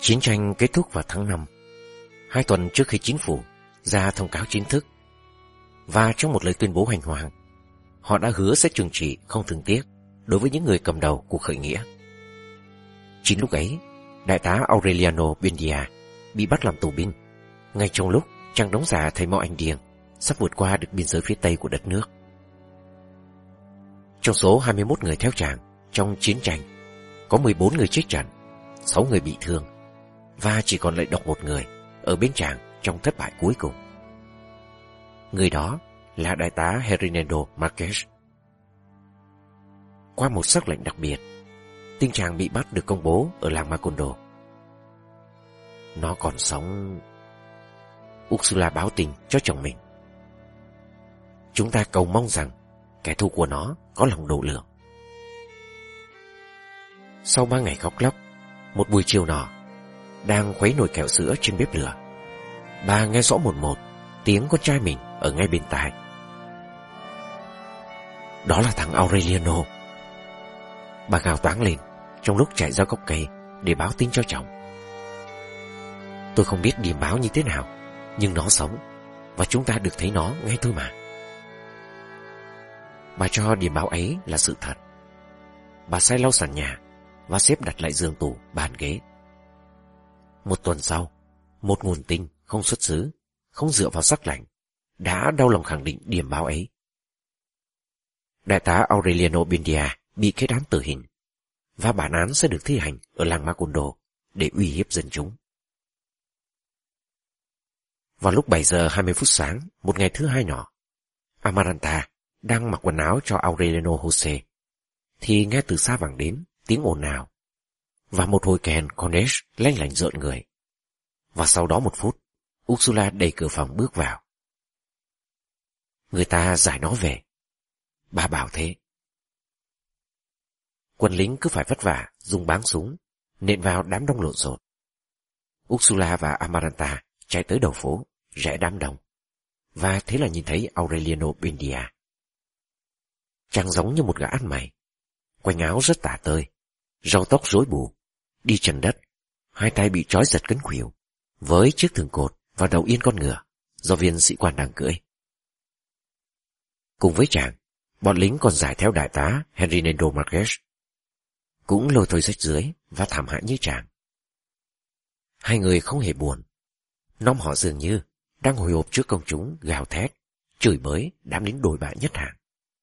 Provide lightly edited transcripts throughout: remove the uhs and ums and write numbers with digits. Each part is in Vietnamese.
Chiến tranh kết thúc vào tháng 5, 2 tuần trước khi chính phủ ra thông cáo chính thức. Và trong một lời tuyên bố hành hoàng, họ đã hứa sẽ trừng trị không thương tiếc đối với những người cầm đầu cuộc khởi nghĩa. Chính lúc ấy, đại tá Aureliano Buendia bị bắt làm tù binh, ngay trong lúc chàng đóng giả thầy Mo Anh Điềng sắp vượt qua được biên giới phía tây của đất nước. Trong số 21 người theo chàng trong chiến tranh, có 14 người chết trận, 6 người bị thương, và chỉ còn lại độc một người ở bên chàng trong thất bại cuối cùng. Người đó là đại tá Hernando Marquez. Qua một sắc lệnh đặc biệt, tin chàng bị bắt được công bố ở làng Macondo. Nó còn sống. Ursula báo tin cho chồng mình. Chúng ta cầu mong rằng kẻ thù của nó có lòng độ lượng. Sau 3 ngày khóc lóc, một buổi chiều nọ, đang khuấy nồi kẹo sữa trên bếp lửa, bà nghe rõ một tiếng con trai mình ở ngay bên tai. Đó là thằng Aureliano. Bà gào toáng lên trong lúc chạy ra gốc cây để báo tin cho chồng. Tôi không biết điềm báo như thế nào, nhưng nó sống, và chúng ta được thấy nó ngay thôi mà. Bà cho điềm báo ấy là sự thật. Bà sai lau sàn nhà và xếp đặt lại giường tủ, bàn ghế. Một tuần sau, một nguồn tin không xuất xứ, không dựa vào sắc lệnh, đã đau lòng khẳng định điềm báo ấy. Đại tá Aureliano Buendia bị kết án tử hình, và bản án sẽ được thi hành ở làng Macondo để uy hiếp dân chúng. Vào lúc 7 giờ 20 phút sáng, một ngày thứ hai nọ, Amaranta đang mặc quần áo cho Aureliano Jose, thì nghe từ xa vẳng đến tiếng ồn ào, và một hồi kèn Cornet lanh lảnh rợn người. Và sau đó 1 phút, Ursula đẩy cửa phòng bước vào. Người ta giải nó về. Bà bảo thế. Quân lính cứ phải vất vả dùng báng súng nện vào đám đông lộn xộn. Ursula và Amaranta chạy tới đầu phố, rẽ đám đông, và thế là nhìn thấy Aureliano Buendia. Chàng giống như một gã ăn mày, quanh áo rất tả tơi, râu tóc rối bù, đi trần đất, hai tay bị trói giật cấn khuỷu, với chiếc thừng cột và đầu yên con ngựa do viên sĩ quan đang cưỡi. Cùng với chàng, bọn lính còn giải theo đại tá Hernando Marquez, cũng lôi thôi rách rưới và thảm hại như chàng. Hai người không hề buồn, nóm họ dường như đang hồi hộp trước công chúng gào thét, chửi bới đám lính đồi bại nhất hạng.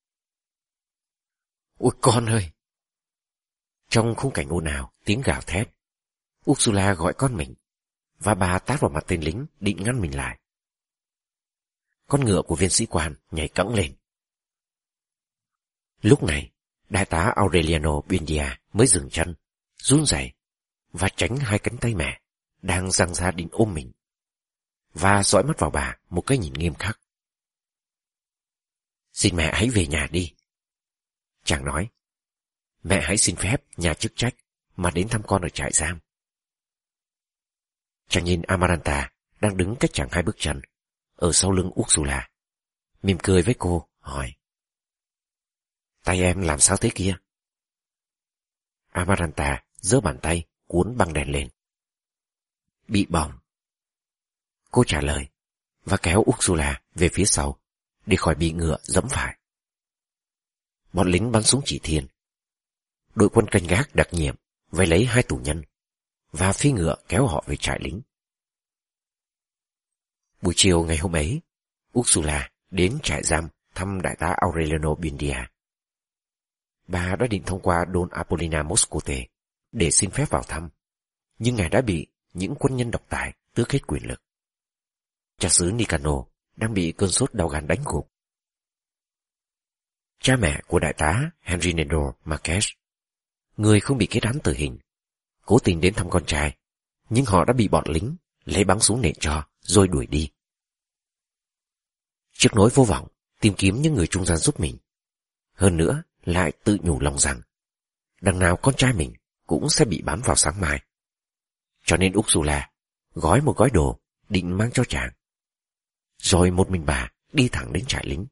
Ôi con ơi! Trong khung cảnh ồn ào, tiếng gào thét, Ursula gọi con mình, và bà tát vào mặt tên lính định ngăn mình lại. Con ngựa của viên sĩ quan nhảy cẫng lên. Lúc này, đại tá Aureliano Buendia mới dừng chân, run rẩy và tránh hai cánh tay mẹ đang giang ra định ôm mình, và dõi mắt vào bà một cái nhìn nghiêm khắc. Xin mẹ hãy về nhà đi. Chàng nói, mẹ hãy xin phép nhà chức trách mà đến thăm con ở trại giam. Chàng nhìn Amaranta đang đứng cách chàng 2 bước chân ở sau lưng Ursula, mỉm cười với cô, hỏi, tay em làm sao thế kia? Amaranta giơ bàn tay cuốn băng đèn lên. Bị bỏng. Cô trả lời và kéo Ursula về phía sau để khỏi bị ngựa giẫm phải. Bọn lính bắn súng chỉ thiên. Đội quân canh gác đặc nhiệm vây lấy 2 tù nhân và phi ngựa kéo họ về trại lính. Buổi chiều ngày hôm ấy, Ursula đến trại giam thăm đại tá Aureliano Buendia. Bà đã định thông qua Don Apollina Moscote để xin phép vào thăm, nhưng ngài đã bị những quân nhân độc tài tước hết quyền lực. Cha xứ Nicano đang bị cơn sốt đau gan đánh gục. Cha mẹ của đại tá Hernando Marquez, người không bị kết án tử hình, cố tình đến thăm con trai, nhưng họ đã bị bọn lính lấy bắn súng nện cho rồi đuổi đi. Chiếc nỗi vô vọng tìm kiếm những người trung gian giúp mình, hơn nữa lại tự nhủ lòng rằng đằng nào con trai mình cũng sẽ bị bắn vào sáng mai. Cho nên Ursula gói một gói đồ định mang cho chàng, rồi một mình bà đi thẳng đến trại lính.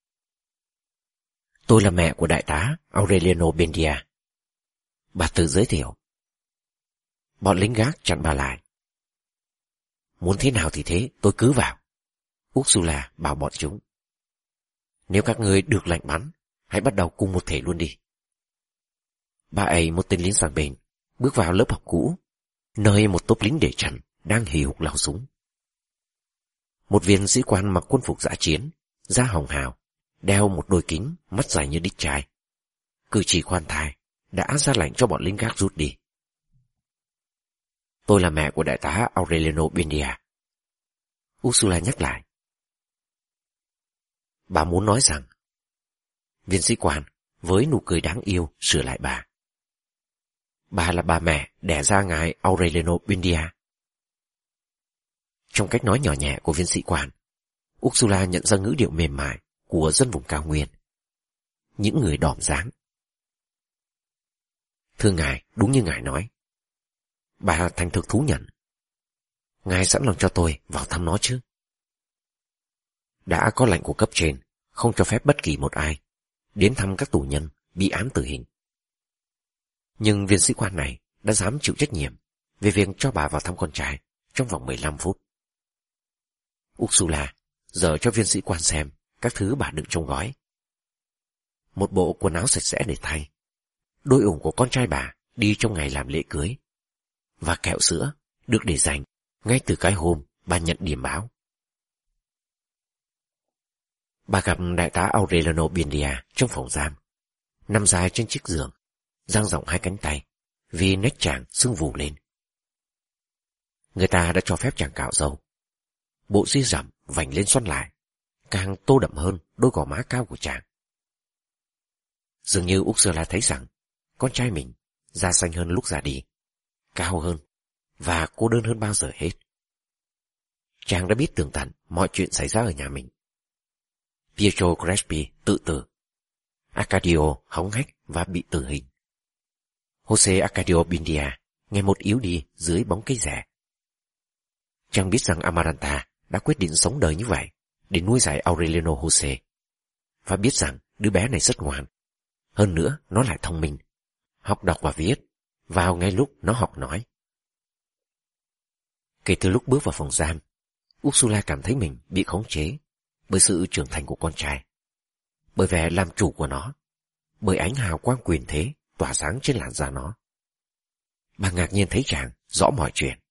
Tôi là mẹ của đại tá Aureliano Buendia. Bà tự giới thiệu. Bọn lính gác chặn bà lại. Muốn thế nào thì thế, tôi cứ vào. Ursula bảo bọn chúng. Nếu các ngươi được lệnh bắn, hãy bắt đầu cùng một thể luôn đi. Bà ấy, một tên lính sang bên, bước vào lớp học cũ, nơi một tốp lính để trần đang hì hục lao súng. Một viên sĩ quan mặc quân phục dã chiến, da hồng hào, đeo một đôi kính, mắt dài như đít trai. Cử chỉ khoan thai, đã ra lệnh cho bọn lính gác rút đi. Tôi là mẹ của đại tá Aureliano Buendia. Ursula nhắc lại. Bà muốn nói rằng, viên sĩ quan với nụ cười đáng yêu sửa lại bà. Bà là bà mẹ đẻ ra ngài Aureliano Buendia. Trong cách nói nhỏ nhẹ của viên sĩ quan, Ursula nhận ra ngữ điệu mềm mại của dân vùng cao nguyên. Những người đỏm dáng. Thưa ngài, đúng như ngài nói. Bà thành thực thú nhận. Ngài sẵn lòng cho tôi vào thăm nó chứ? Đã có lệnh của cấp trên không cho phép bất kỳ một ai đến thăm các tù nhân bị án tử hình. Nhưng viên sĩ quan này đã dám chịu trách nhiệm về việc cho bà vào thăm con trai trong vòng 15 phút. Ursula giờ cho viên sĩ quan xem các thứ bà đựng trong gói. Một bộ quần áo sạch sẽ để thay, đôi ủng của con trai bà đi trong ngày làm lễ cưới, và kẹo sữa được để dành ngay từ cái hôm bà nhận điềm báo. Bà gặp đại tá Aureliano Buendia trong phòng giam, nằm dài trên chiếc giường, dang rộng hai cánh tay vì nách chàng sưng vù lên. Người ta đã cho phép chàng cạo râu. Bộ ria rậm vành lên xoăn lại, càng tô đậm hơn đôi gò má cao của chàng. Dường như Ursula thấy rằng con trai mình da xanh hơn lúc già đi, cao hơn và cô đơn hơn bao giờ hết. Chàng đã biết tường tận mọi chuyện xảy ra ở nhà mình. Pietro Crespi tự tử, Arcadio hống hách và bị tử hình. Jose Arcadio Buendia ngày một yếu đi dưới bóng cây rẻ. Chàng biết rằng Amaranta đã quyết định sống đời như vậy để nuôi dạy Aureliano Jose, và biết rằng đứa bé này rất ngoan. Hơn nữa, nó lại thông minh, học đọc và viết vào ngay lúc nó học nói. Kể từ lúc bước vào phòng giam, Ursula cảm thấy mình bị khống chế bởi sự trưởng thành của con trai, bởi vẻ làm chủ của nó, bởi ánh hào quang quyền thế tỏa sáng trên làn da nó. Bà ngạc nhiên thấy chàng rõ mọi chuyện.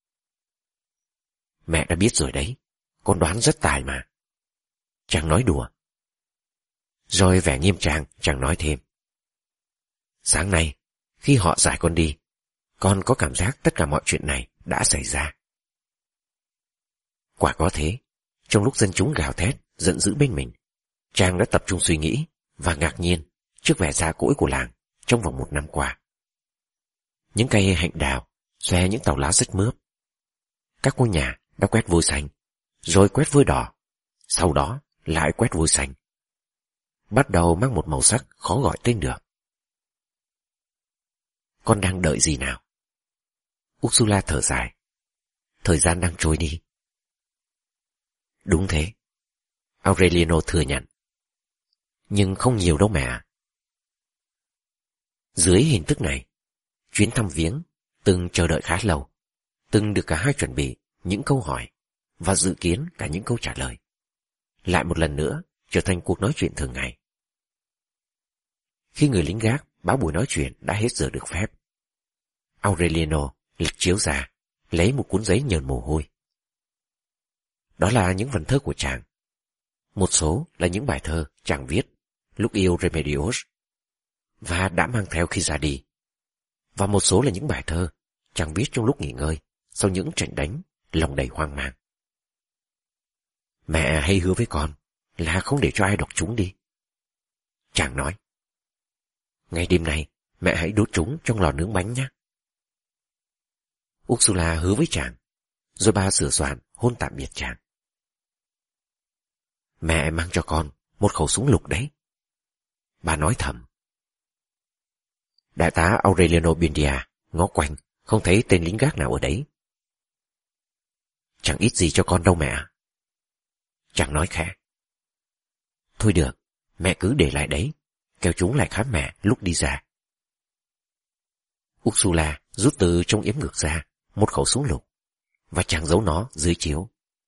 Mẹ đã biết rồi đấy, con đoán rất tài mà. Chàng nói đùa. Rồi vẻ nghiêm trang, chàng nói thêm. Sáng nay, khi họ giải con đi, con có cảm giác tất cả mọi chuyện này đã xảy ra. Quả có thế, trong lúc dân chúng gào thét, giận dữ bên mình, chàng đã tập trung suy nghĩ và ngạc nhiên trước vẻ già cỗi của làng trong vòng 1 năm qua. Những cây hạnh đào xòe những tàu lá rách mướp. Các ngôi nhà đã quét vôi xanh, rồi quét vôi đỏ, sau đó lại quét vôi xanh. Bắt đầu mang một màu sắc khó gọi tên được. Con đang đợi gì nào? Ursula thở dài. Thời gian đang trôi đi. Đúng thế, Aureliano thừa nhận. Nhưng không nhiều đâu mẹ. Dưới hình thức này, chuyến thăm viếng từng chờ đợi khá lâu, từng được cả hai chuẩn bị những câu hỏi và dự kiến cả những câu trả lời, lại một lần nữa trở thành cuộc nói chuyện thường ngày. Khi người lính gác báo buổi nói chuyện đã hết giờ được phép, Aureliano lật chiếu ra, lấy một cuốn giấy nhờn mồ hôi. Đó là những vần thơ của chàng. Một số là những bài thơ chàng viết lúc yêu Remedios và đã mang theo khi ra đi, và một số là những bài thơ chàng viết trong lúc nghỉ ngơi sau những trận đánh, lòng đầy hoang mang. Mẹ hay hứa với con là không để cho ai đọc chúng đi. Chàng nói. Ngay đêm nay mẹ hãy đốt chúng trong lò nướng bánh nhé. Ursula hứa với chàng, rồi bà sửa soạn hôn tạm biệt chàng. Mẹ mang cho con một khẩu súng lục đấy, bà nói thầm. Đại tá Aureliano Buendia ngó quanh, không thấy tên lính gác nào ở đấy. Chẳng ít gì cho con đâu mẹ. Chàng nói khẽ. Thôi được, mẹ cứ để lại đấy, kẻo chúng lại khám mẹ lúc đi ra. Ursula rút từ trong yếm ngực ra một khẩu súng lục, và chàng giấu nó dưới chiếu.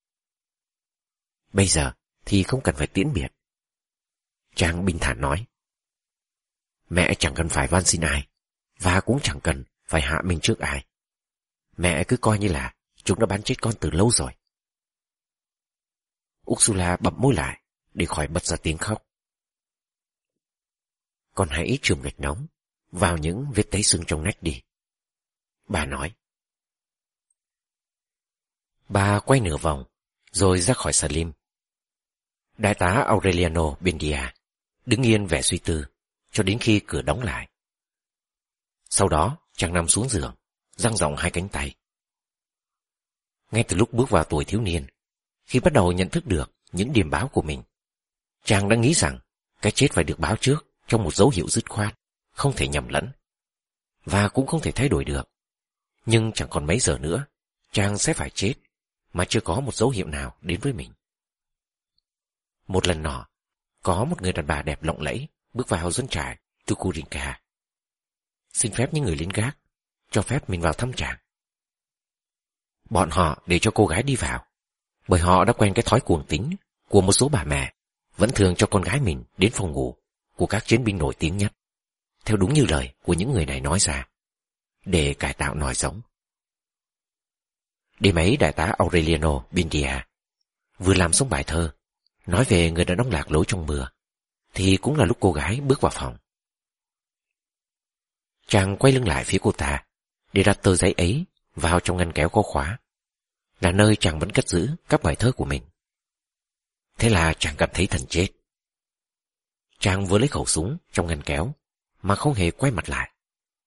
Bây giờ thì không cần phải tiễn biệt. Chàng bình thản nói. Mẹ chẳng cần phải van xin ai, và cũng chẳng cần phải hạ mình trước ai. Mẹ cứ coi như là chúng đã bắn chết con từ lâu rồi. Ursula bậm môi lại để khỏi bật ra tiếng khóc. Con hãy chườm gạch nóng vào những vết tấy xương trong nách đi, bà nói. Bà quay nửa vòng rồi ra khỏi Salim. Đại tá Aureliano Buendia đứng yên vẻ suy tư cho đến khi cửa đóng lại. Sau đó chàng nằm xuống giường, dang rộng hai cánh tay. Ngay từ lúc bước vào tuổi thiếu niên, khi bắt đầu nhận thức được những điểm báo của mình, chàng đã nghĩ rằng cái chết phải được báo trước trong một dấu hiệu dứt khoát, không thể nhầm lẫn, và cũng không thể thay đổi được. Nhưng chẳng còn mấy giờ nữa, chàng sẽ phải chết, mà chưa có một dấu hiệu nào đến với mình. Một lần nọ, có một người đàn bà đẹp lộng lẫy bước vào doanh trại Tukurinka, xin phép những người lính gác cho phép mình vào thăm chàng. Bọn họ để cho cô gái đi vào, bởi họ đã quen cái thói cuồng tính của một số bà mẹ vẫn thường cho con gái mình đến phòng ngủ của các chiến binh nổi tiếng nhất, theo đúng như lời của những người này nói ra, để cải tạo nòi giống. Đêm ấy đại tá Aureliano Buendia vừa làm xong bài thơ nói về người đàn ông lạc lối trong mưa, thì cũng là lúc cô gái bước vào phòng. Chàng quay lưng lại phía cô ta để đặt tờ giấy ấy vào trong ngăn kéo có khóa, là nơi chàng vẫn cất giữ các bài thơ của mình. Thế là chàng cảm thấy thần chết. Chàng vừa lấy khẩu súng trong ngăn kéo mà không hề quay mặt lại.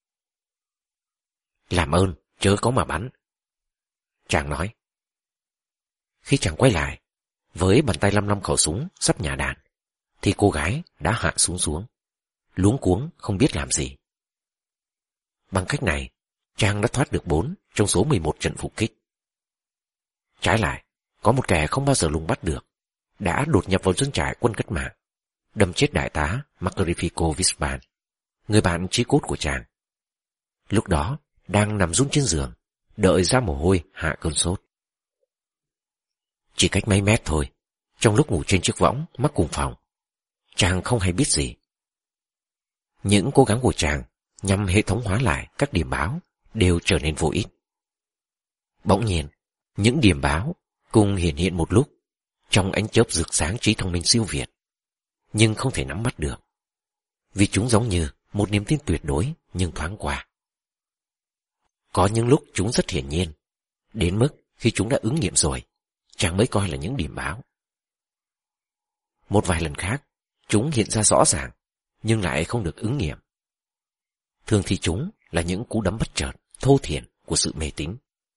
Làm ơn chớ có mà bắn, chàng nói. Khi chàng quay lại với bàn tay lăm lăm khẩu súng sắp nhả đạn, thì cô gái đã hạ súng xuống, luống cuống không biết làm gì. Bằng cách này, chàng đã thoát được 4 trong số 11 trận phục kích. Trái lại, có một kẻ không bao giờ lùng bắt được đã đột nhập vào doanh trại quân cách mạng, đâm chết đại tá Magnifico Vispan, người bạn chí cốt của chàng. Lúc đó đang nằm run trên giường, đợi ra mồ hôi hạ cơn sốt. Chỉ cách mấy mét thôi, trong lúc ngủ trên chiếc võng mắc cùng phòng, chàng không hay biết gì. Những cố gắng của chàng nhằm hệ thống hóa lại các điểm báo đều trở nên vô ích. Bỗng nhiên, những điểm báo cùng hiện một lúc trong ánh chớp rực sáng trí thông minh siêu việt, nhưng không thể nắm bắt được, vì chúng giống như một niềm tin tuyệt đối nhưng thoáng qua. Có những lúc chúng rất hiển nhiên, đến mức khi chúng đã ứng nghiệm rồi, chàng mới coi là những điểm báo. Một vài lần khác, chúng hiện ra rõ ràng, nhưng lại không được ứng nghiệm. Thường thì chúng là những cú đấm bất chợt, thô thiển của sự mê tín.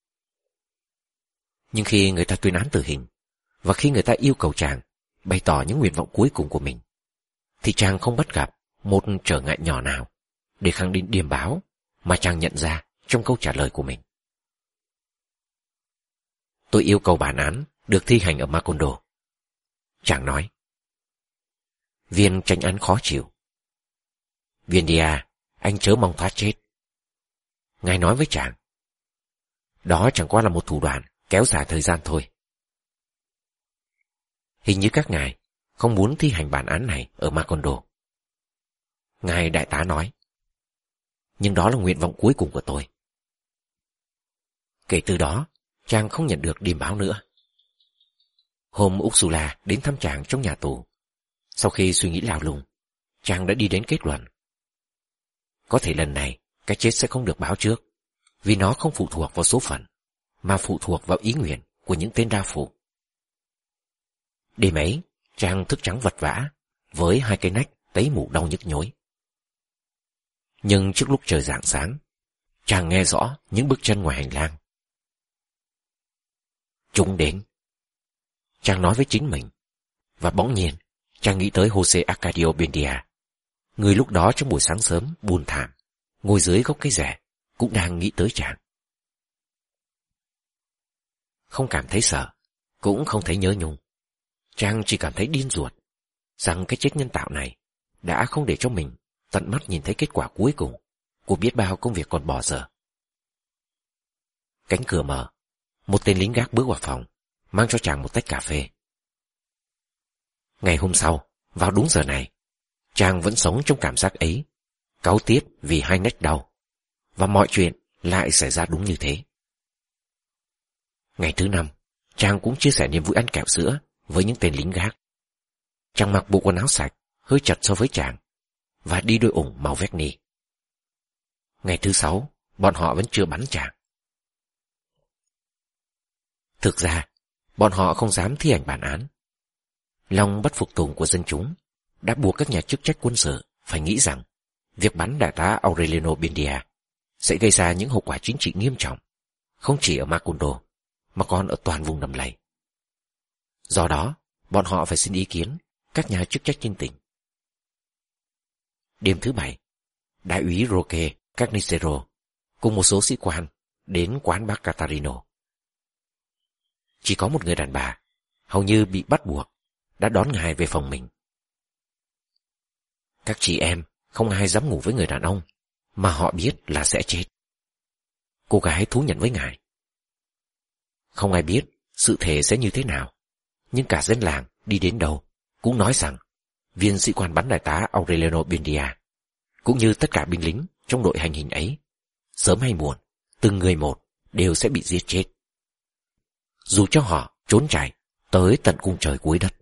Nhưng khi người ta tuyên án tử hình, và khi người ta yêu cầu chàng bày tỏ những nguyện vọng cuối cùng của mình, thì chàng không bắt gặp một trở ngại nhỏ nào để khẳng định điểm báo mà chàng nhận ra trong câu trả lời của mình. Tôi yêu cầu bản án được thi hành ở Macondo, chàng nói. Viên chánh án khó chịu. Buendia, anh chớ mong thoát chết. Ngài nói với chàng. Đó chẳng qua là một thủ đoạn kéo dài thời gian thôi. Hình như các ngài không muốn thi hành bản án này ở Macondo, ngài đại tá nói. Nhưng đó là nguyện vọng cuối cùng của tôi. Kể từ đó, chàng không nhận được điềm báo nữa. Hôm Ursula đến thăm chàng trong nhà tù, sau khi suy nghĩ lào lùng, chàng đã đi đến kết luận. Có thể lần này, cái chết sẽ không được báo trước, vì nó không phụ thuộc vào số phận, mà phụ thuộc vào ý nguyện của những tên đao phủ. Đêm ấy, chàng thức trắng vật vã, với hai cây nách tấy mủ đau nhức nhối. Nhưng trước lúc trời rạng sáng, chàng nghe rõ những bước chân ngoài hành lang. Chúng đến. Chàng nói với chính mình, và bỗng nhiên, chàng nghĩ tới Jose Arcadio Buendia, người lúc đó trong buổi sáng sớm buồn thảm, ngồi dưới gốc cây rẻ, cũng đang nghĩ tới chàng. Không cảm thấy sợ, cũng không thấy nhớ nhung. Chàng chỉ cảm thấy điên ruột, rằng cái chết nhân tạo này đã không để cho mình tận mắt nhìn thấy kết quả cuối cùng của biết bao công việc còn bỏ dở, cánh cửa mở. Một tên lính gác bước vào phòng, mang cho chàng một tách cà phê. Ngày hôm sau, vào đúng giờ này, chàng vẫn sống trong cảm giác ấy, cáu tiết vì hai nách đau. Và mọi chuyện lại xảy ra đúng như thế. Ngày thứ 5, chàng cũng chia sẻ niềm vui ăn kẹo sữa với những tên lính gác. Chàng mặc bộ quần áo sạch, hơi chật so với chàng, và đi đôi ủng màu vét ni. Ngày thứ 6, bọn họ vẫn chưa bắn chàng. Thực ra, bọn họ không dám thi hành bản án. Lòng bất phục tùng của dân chúng đã buộc các nhà chức trách quân sự phải nghĩ rằng việc bắn đại tá Aureliano Buendia sẽ gây ra những hậu quả chính trị nghiêm trọng, không chỉ ở Macondo, mà còn ở toàn vùng đầm lầy. Do đó, bọn họ phải xin ý kiến các nhà chức trách trên tỉnh. Đêm thứ 7, đại úy Roque Carnicero cùng một số sĩ quan đến quán bác Catarino. Chỉ có một người đàn bà, hầu như bị bắt buộc, đã đón ngài về phòng mình. Các chị em không ai dám ngủ với người đàn ông mà họ biết là sẽ chết. Cô gái thú nhận với ngài. Không ai biết sự thể sẽ như thế nào, nhưng cả dân làng đi đến đâu cũng nói rằng viên sĩ quan bắn đại tá Aureliano Buendia, cũng như tất cả binh lính trong đội hành hình ấy, sớm hay muộn, từng người một đều sẽ bị giết chết, dù cho họ trốn chạy tới tận cung trời cuối đất.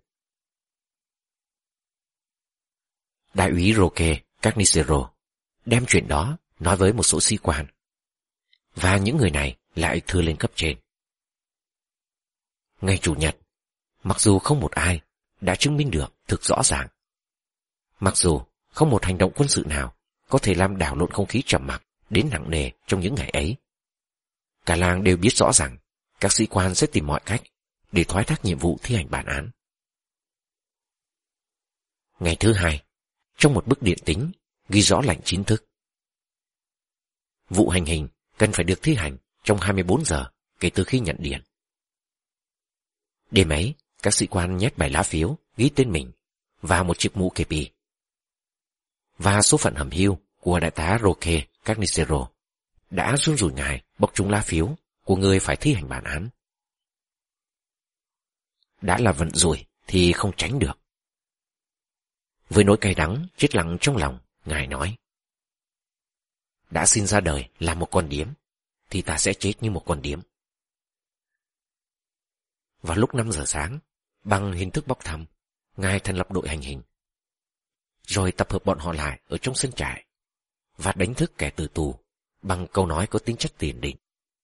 Đại úy Roque Carnicero đem chuyện đó nói với một số sĩ quan, và những người này lại thưa lên cấp trên. Ngày Chủ nhật, mặc dù không một ai đã chứng minh được thực rõ ràng, mặc dù không một hành động quân sự nào có thể làm đảo lộn không khí trầm mặc đến nặng nề trong những ngày ấy, cả làng đều biết rõ rằng các sĩ quan sẽ tìm mọi cách để thoái thác nhiệm vụ thi hành bản án. Ngày thứ 2, trong một bức điện tín ghi rõ lệnh chính thức: vụ hành hình cần phải được thi hành trong 24 giờ kể từ khi nhận điện. Đêm ấy, các sĩ quan nhét bài lá phiếu ghi tên mình vào một chiếc mũ kepi. Và số phận hầm hưu của đại tá Roque Carnicero đã run rủi ngài bọc trúng lá phiếu của người phải thi hành bản án. Đã là vận rủi thì không tránh được. Với nỗi cay đắng chết lặng trong lòng, ngài nói: đã xin ra đời là một con điếm, thì ta sẽ chết như một con điếm. Vào lúc 5 giờ sáng, bằng hình thức bốc thăm, ngài thành lập đội hành hình, rồi tập hợp bọn họ lại ở trong sân trại và đánh thức kẻ tử tù bằng câu nói có tính chất tiền định.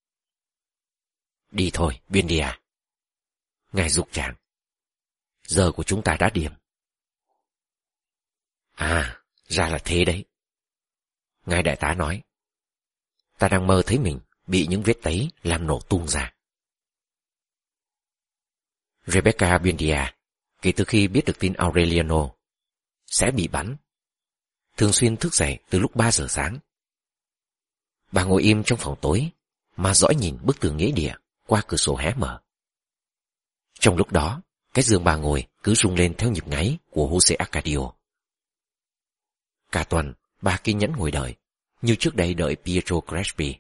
Đi thôi, Buendia. Ngài giục chàng. Giờ của chúng ta đã điểm. À, ra là thế đấy. Ngài đại tá nói. Ta đang mơ thấy mình bị những vết tấy làm nổ tung ra. Rebecca Buendia, kể từ khi biết được tin Aureliano sẽ bị bắn, thường xuyên thức dậy từ lúc 3 giờ sáng. Bà ngồi im trong phòng tối mà dõi nhìn bức tường nghĩa địa qua cửa sổ hé mở. Trong lúc đó, cái giường bà ngồi cứ rung lên theo nhịp ngáy của Jose Arcadio. Cả tuần, bà kiên nhẫn ngồi đợi, như trước đây đợi Pietro Crespi.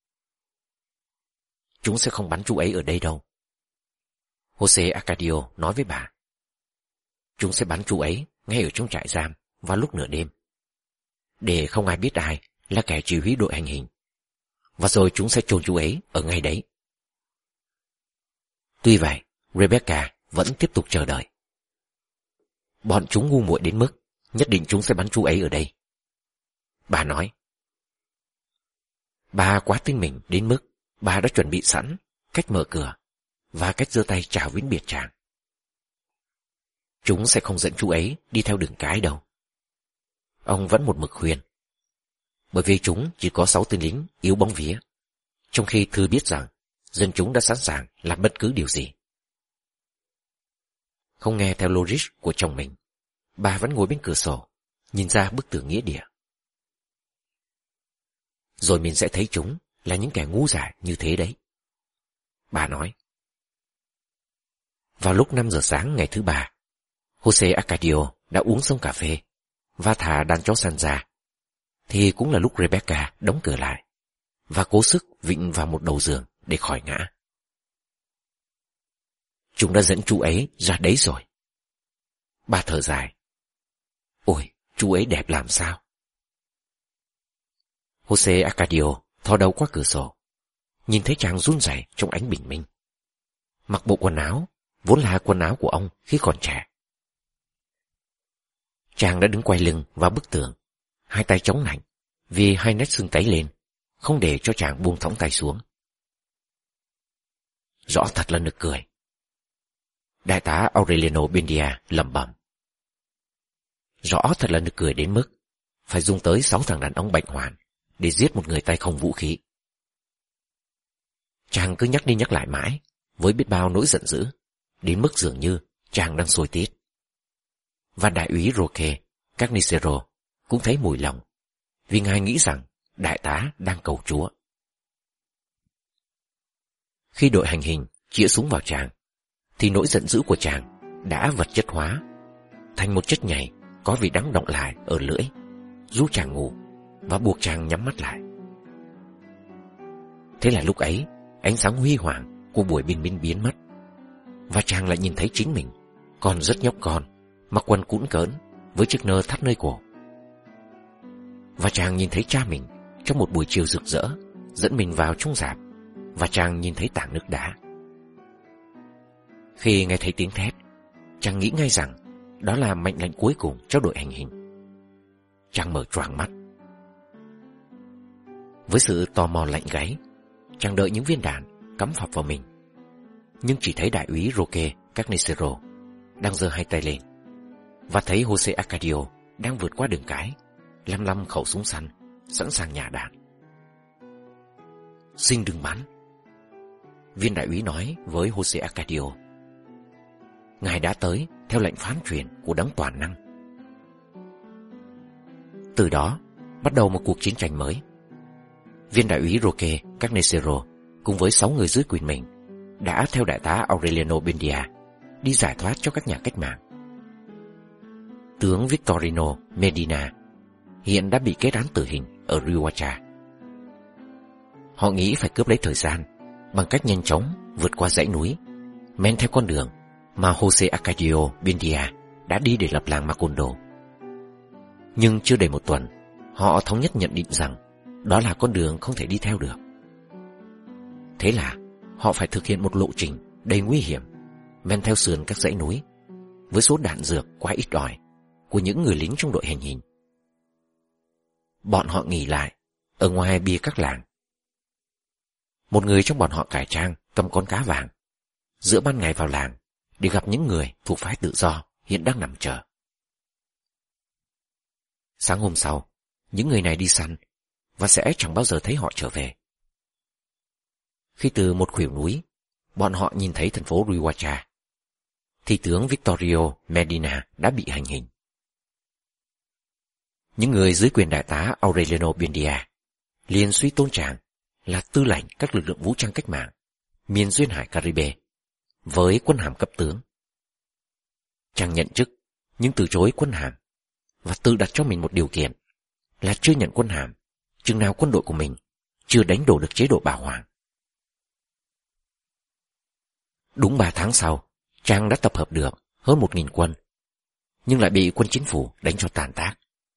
Chúng sẽ không bắn chú ấy ở đây đâu, Jose Arcadio nói với bà. Chúng sẽ bắn chú ấy ngay ở trong trại giam vào lúc nửa đêm, để không ai biết ai là kẻ chỉ huy đội hành hình, và rồi chúng sẽ chôn chú ấy ở ngay đấy. Tuy vậy, Rebecca vẫn tiếp tục chờ đợi. Bọn chúng ngu muội đến mức nhất định chúng sẽ bắn chú ấy ở đây, bà nói. Bà quá tin mình đến mức bà đã chuẩn bị sẵn cách mở cửa và cách giơ tay chào vĩnh biệt chàng. Chúng sẽ không dẫn chú ấy đi theo đường cái đâu, ông vẫn một mực khuyên, bởi vì chúng chỉ có 6 tên lính yếu bóng vía, trong khi Thư biết rằng dân chúng đã sẵn sàng làm bất cứ điều gì. Không nghe theo logic của chồng mình, bà vẫn ngồi bên cửa sổ, nhìn ra bức tường nghĩa địa. Rồi mình sẽ thấy chúng là những kẻ ngu dại như thế đấy, bà nói. Vào lúc 5 giờ sáng ngày thứ 3, Jose Arcadio đã uống xong cà phê và thả đàn chó săn ra, thì cũng là lúc Rebecca đóng cửa lại và cố sức vịn vào một đầu giường để khỏi ngã. Chúng đã dẫn chú ấy ra đấy rồi. Bà thở dài. Ôi, chú ấy đẹp làm sao. Jose Arcadio thò đầu qua cửa sổ, nhìn thấy chàng run rẩy trong ánh bình minh. Mặc bộ quần áo vốn là quần áo của ông khi còn trẻ. Chàng đã đứng quay lưng vào bức tường, hai tay chống nạnh vì hai nét xương tấy lên, không để cho chàng buông thõng tay xuống. Rõ thật là nực cười. Đại tá Aureliano Buendia lẩm bẩm. Rõ thật là nực cười đến mức phải dùng tới 6 thằng đàn ông bệnh hoạn để giết một người tay không vũ khí. Chàng cứ nhắc đi nhắc lại mãi với biết bao nỗi giận dữ, đến mức dường như chàng đang sôi tiết. Và đại úy Roque Carnicero cũng thấy mùi lòng, vì ngài nghĩ rằng đại tá đang cầu Chúa. Khi đội hành hình chĩa súng vào chàng, thì nỗi giận dữ của chàng đã vật chất hóa thành một chất nhầy có vị đắng đọng lại ở lưỡi, giúp chàng ngủ và buộc chàng nhắm mắt lại. Thế là lúc ấy, ánh sáng huy hoàng của buổi bình minh biến mất, và chàng lại nhìn thấy chính mình còn rất nhóc con, mặc quần cũn cỡn với chiếc nơ thắt nơi cổ. Và chàng nhìn thấy cha mình trong một buổi chiều rực rỡ dẫn mình vào trong rạp, và chàng nhìn thấy tảng nước đá. Khi nghe thấy tiếng thét, chàng nghĩ ngay rằng đó là mệnh lệnh cuối cùng cho đội hành hình. Chàng mở choàng mắt. Với sự tò mò lạnh gáy, chàng đợi những viên đạn cắm phập vào mình, nhưng chỉ thấy đại úy Roque Carnicero đang giơ hai tay lên, và thấy Jose Arcadio đang vượt qua đường cái, lăm khẩu súng săn sẵn sàng nhả đạn. Xin đừng bắn, viên đại úy nói với Jose Arcadio. Ngài đã tới theo lệnh phán truyền của đấng toàn năng. Từ đó bắt đầu một cuộc chiến tranh mới. Viên đại úy Roque Carnicero cùng với 6 người dưới quyền mình đã theo đại tá Aureliano Buendia đi giải thoát cho các nhà cách mạng. Tướng Victorino Medina hiện đã bị kết án tử hình ở Riohacha. Họ nghĩ phải cướp lấy thời gian bằng cách nhanh chóng vượt qua dãy núi, men theo con đường mà Jose Arcadio Buendia đã đi để lập làng Macondo. Nhưng chưa đầy một tuần, họ thống nhất nhận định rằng đó là con đường không thể đi theo được. Thế là họ phải thực hiện một lộ trình đầy nguy hiểm, men theo sườn các dãy núi, với số đạn dược quá ít ỏi của những người lính trong đội hành hình. Bọn họ nghỉ lại ở ngoài bia các làng. Một người trong bọn họ cải trang cầm con cá vàng, giữa ban ngày vào làng để gặp những người thuộc phái tự do hiện đang nằm chờ. Sáng hôm sau, những người này đi săn và sẽ chẳng bao giờ thấy họ trở về. Khi từ một khuỷu núi, bọn họ nhìn thấy thành phố Riohacha, thì tướng Victorio Medina đã bị hành hình. Những người dưới quyền đại tá Aureliano Buendia liền suy tôn chàng là tư lệnh các lực lượng vũ trang cách mạng miền duyên hải Caribe với quân hàm cấp tướng. Chàng nhận chức nhưng từ chối quân hàm và tự đặt cho mình một điều kiện là chưa nhận quân hàm chừng nào quân đội của mình chưa đánh đổ được chế độ Bảo Hoàng. Đúng 3 tháng sau, chàng đã tập hợp được hơn 1.000 quân, nhưng lại bị quân chính phủ đánh cho tàn tác.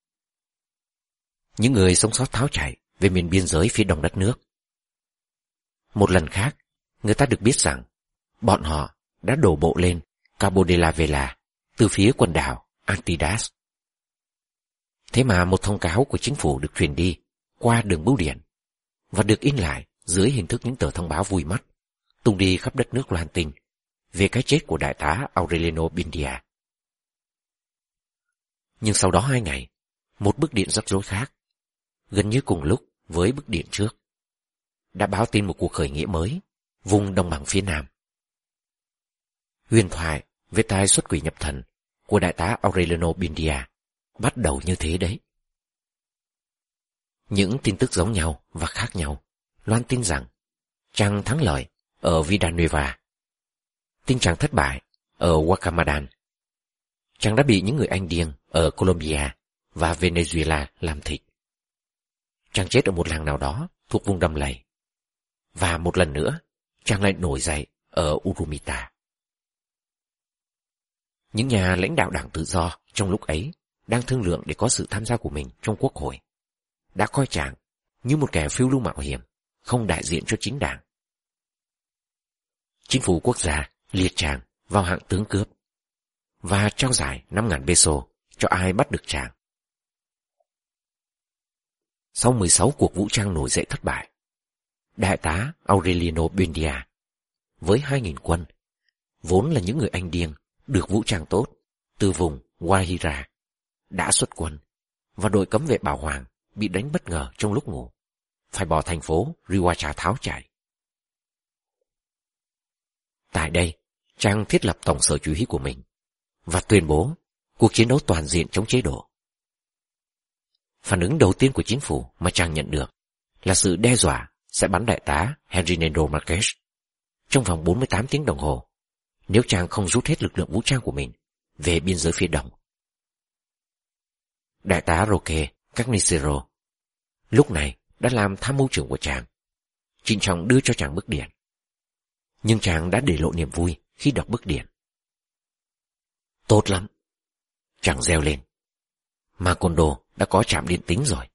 Những người sống sót tháo chạy về miền biên giới phía đông đất nước. Một lần khác, người ta được biết rằng bọn họ đã đổ bộ lên Cabo de la Vela từ phía quần đảo Antidas. Thế mà một thông cáo của chính phủ được truyền đi qua đường bưu điện và được in lại dưới hình thức những tờ thông báo vui mắt tung đi khắp đất nước loan tin về cái chết của đại tá Aureliano Buendia. Nhưng sau đó 2 ngày, một bức điện rắc rối khác, gần như cùng lúc với bức điện trước, đã báo tin một cuộc khởi nghĩa mới vùng đồng bằng phía Nam. Huyền thoại về tai xuất quỷ nhập thần của đại tá Aureliano Buendia bắt đầu như thế đấy. Những tin tức giống nhau và khác nhau loan tin rằng chàng thắng lợi ở Villanueva, tin chàng thất bại ở Guacamadan. Chàng đã bị những người Anh điên ở Colombia và Venezuela làm thịt. Chàng chết ở một làng nào đó thuộc vùng đầm lầy. Và một lần nữa, chàng lại nổi dậy ở Urumita. Những nhà lãnh đạo đảng tự do trong lúc ấy đang thương lượng để có sự tham gia của mình trong quốc hội, đã coi chàng như một kẻ phiêu lưu mạo hiểm, không đại diện cho chính đảng. Chính phủ quốc gia liệt chàng vào hạng tướng cướp và trao giải 5.000 peso cho ai bắt được chàng. Sau 16 cuộc vũ trang nổi dậy thất bại, đại tá Aureliano Buendia với 2.000 quân, vốn là những người Anh điên được vũ trang tốt từ vùng Guajira, đã xuất quân, và đội cấm vệ Bảo Hoàng bị đánh bất ngờ trong lúc ngủ, phải bỏ thành phố Rihuacha tháo chạy. Tại đây, chàng thiết lập tổng sở chỉ huy của mình và tuyên bố cuộc chiến đấu toàn diện chống chế độ. Phản ứng đầu tiên của chính phủ mà chàng nhận được là sự đe dọa sẽ bắn đại tá Hernando Marquez trong vòng 48 tiếng đồng hồ nếu chàng không rút hết lực lượng vũ trang của mình về biên giới phía đông. Đại tá Roque Carnicero lúc này đã làm tham mưu trưởng của chàng, trịnh trọng đưa cho chàng bức điện. Nhưng chàng đã để lộ niềm vui khi đọc bức điện. Tốt lắm, chàng reo lên. Macondo đã có trạm điện tính rồi.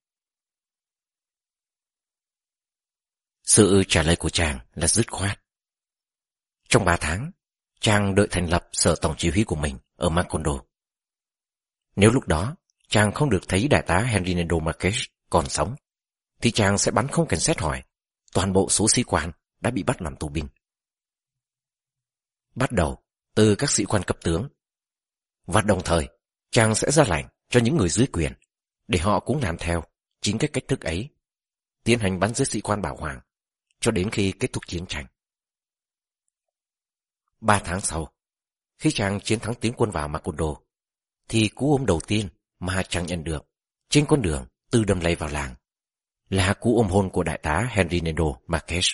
Sự trả lời của chàng là dứt khoát. Trong 3 tháng, chàng đợi thành lập sở tổng chỉ huy của mình ở Macondo. Nếu lúc đó chàng không được thấy đại tá Hernando Marquez còn sống, thì chàng sẽ bắn không cần xét hỏi toàn bộ số sĩ quan đã bị bắt làm tù binh. Bắt đầu từ các sĩ quan cấp tướng, và đồng thời chàng sẽ ra lệnh cho những người dưới quyền để họ cũng làm theo chính cái cách thức ấy, tiến hành bắn giết sĩ quan Bảo Hoàng cho đến khi kết thúc chiến tranh. 3 tháng sau, khi chàng chiến thắng tiến quân vào Macondo, thì cú ôm đầu tiên mà chàng nhận được trên con đường từ Đầm Lầy vào làng là cú ôm hôn của đại tá Hernando Marquez.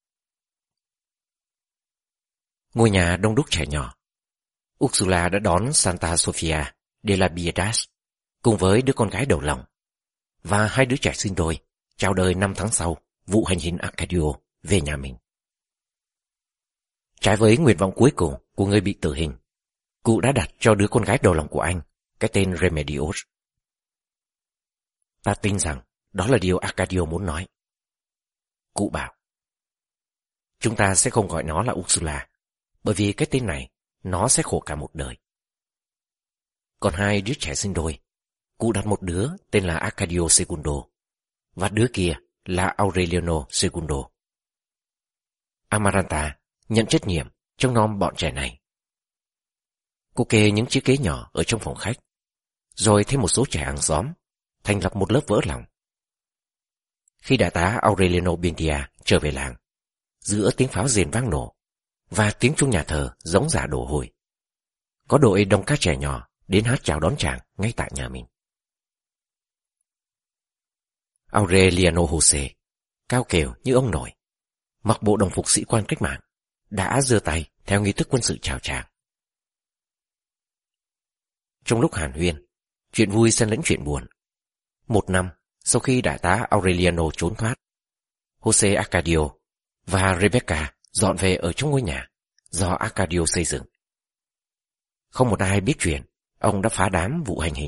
Ngôi nhà đông đúc trẻ nhỏ, Ursula đã đón Santa Sofia de la Piedad cùng với đứa con gái đầu lòng, và 2 đứa trẻ sinh đôi chào đời 5 tháng sau vụ hành hình Arcadio về nhà mình. Trái với nguyện vọng cuối cùng của người bị tử hình, cụ đã đặt cho đứa con gái đầu lòng của anh cái tên Remedios. Ta tin rằng đó là điều Arcadio muốn nói. Cụ bảo, chúng ta sẽ không gọi nó là Ursula, bởi vì cái tên này nó sẽ khổ cả một đời. Còn 2 đứa trẻ sinh đôi, cụ đặt một đứa tên là Arcadio Segundo và đứa kia là Aureliano Segundo. Amaranta nhận trách nhiệm trông nom bọn trẻ này. Cô kê những chiếc ghế nhỏ ở trong phòng khách, rồi thêm một số trẻ hàng xóm, thành lập một lớp vỡ lòng. Khi đại tá Aureliano Buendia trở về làng, giữa tiếng pháo rền vang nổ và tiếng chuông nhà thờ giống giả đổ hồi, có đội đông các trẻ nhỏ đến hát chào đón chàng ngay tại nhà mình. Aureliano Jose, cao kèo như ông nội, mặc bộ đồng phục sĩ quan cách mạng, đã giơ tay theo nghi thức quân sự chào chàng. Trong lúc hàn huyên, chuyện vui xen lẫn chuyện buồn. 1 năm sau khi đại tá Aureliano trốn thoát, Jose Arcadio và Rebecca dọn về ở trong ngôi nhà do Arcadio xây dựng. Không một ai biết chuyện ông đã phá đám vụ hành hình.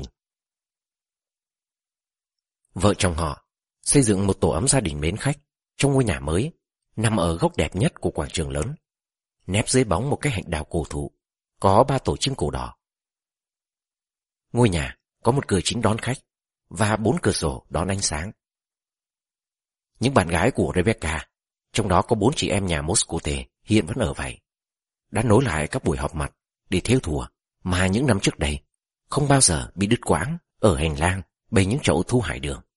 Vợ chồng họ xây dựng một tổ ấm gia đình mến khách trong ngôi nhà mới, nằm ở góc đẹp nhất của quảng trường lớn, nép dưới bóng một cái hạnh đào cổ thụ, có 3 tổ chim cổ đỏ. Ngôi nhà có một cửa chính đón khách và 4 cửa sổ đón ánh sáng. Những bạn gái của Rebecca, trong đó có 4 chị em nhà Moscote hiện vẫn ở vậy, đã nối lại các buổi họp mặt để thêu thùa mà những năm trước đây không bao giờ bị đứt quãng ở hành lang bởi những chậu thu hải đường.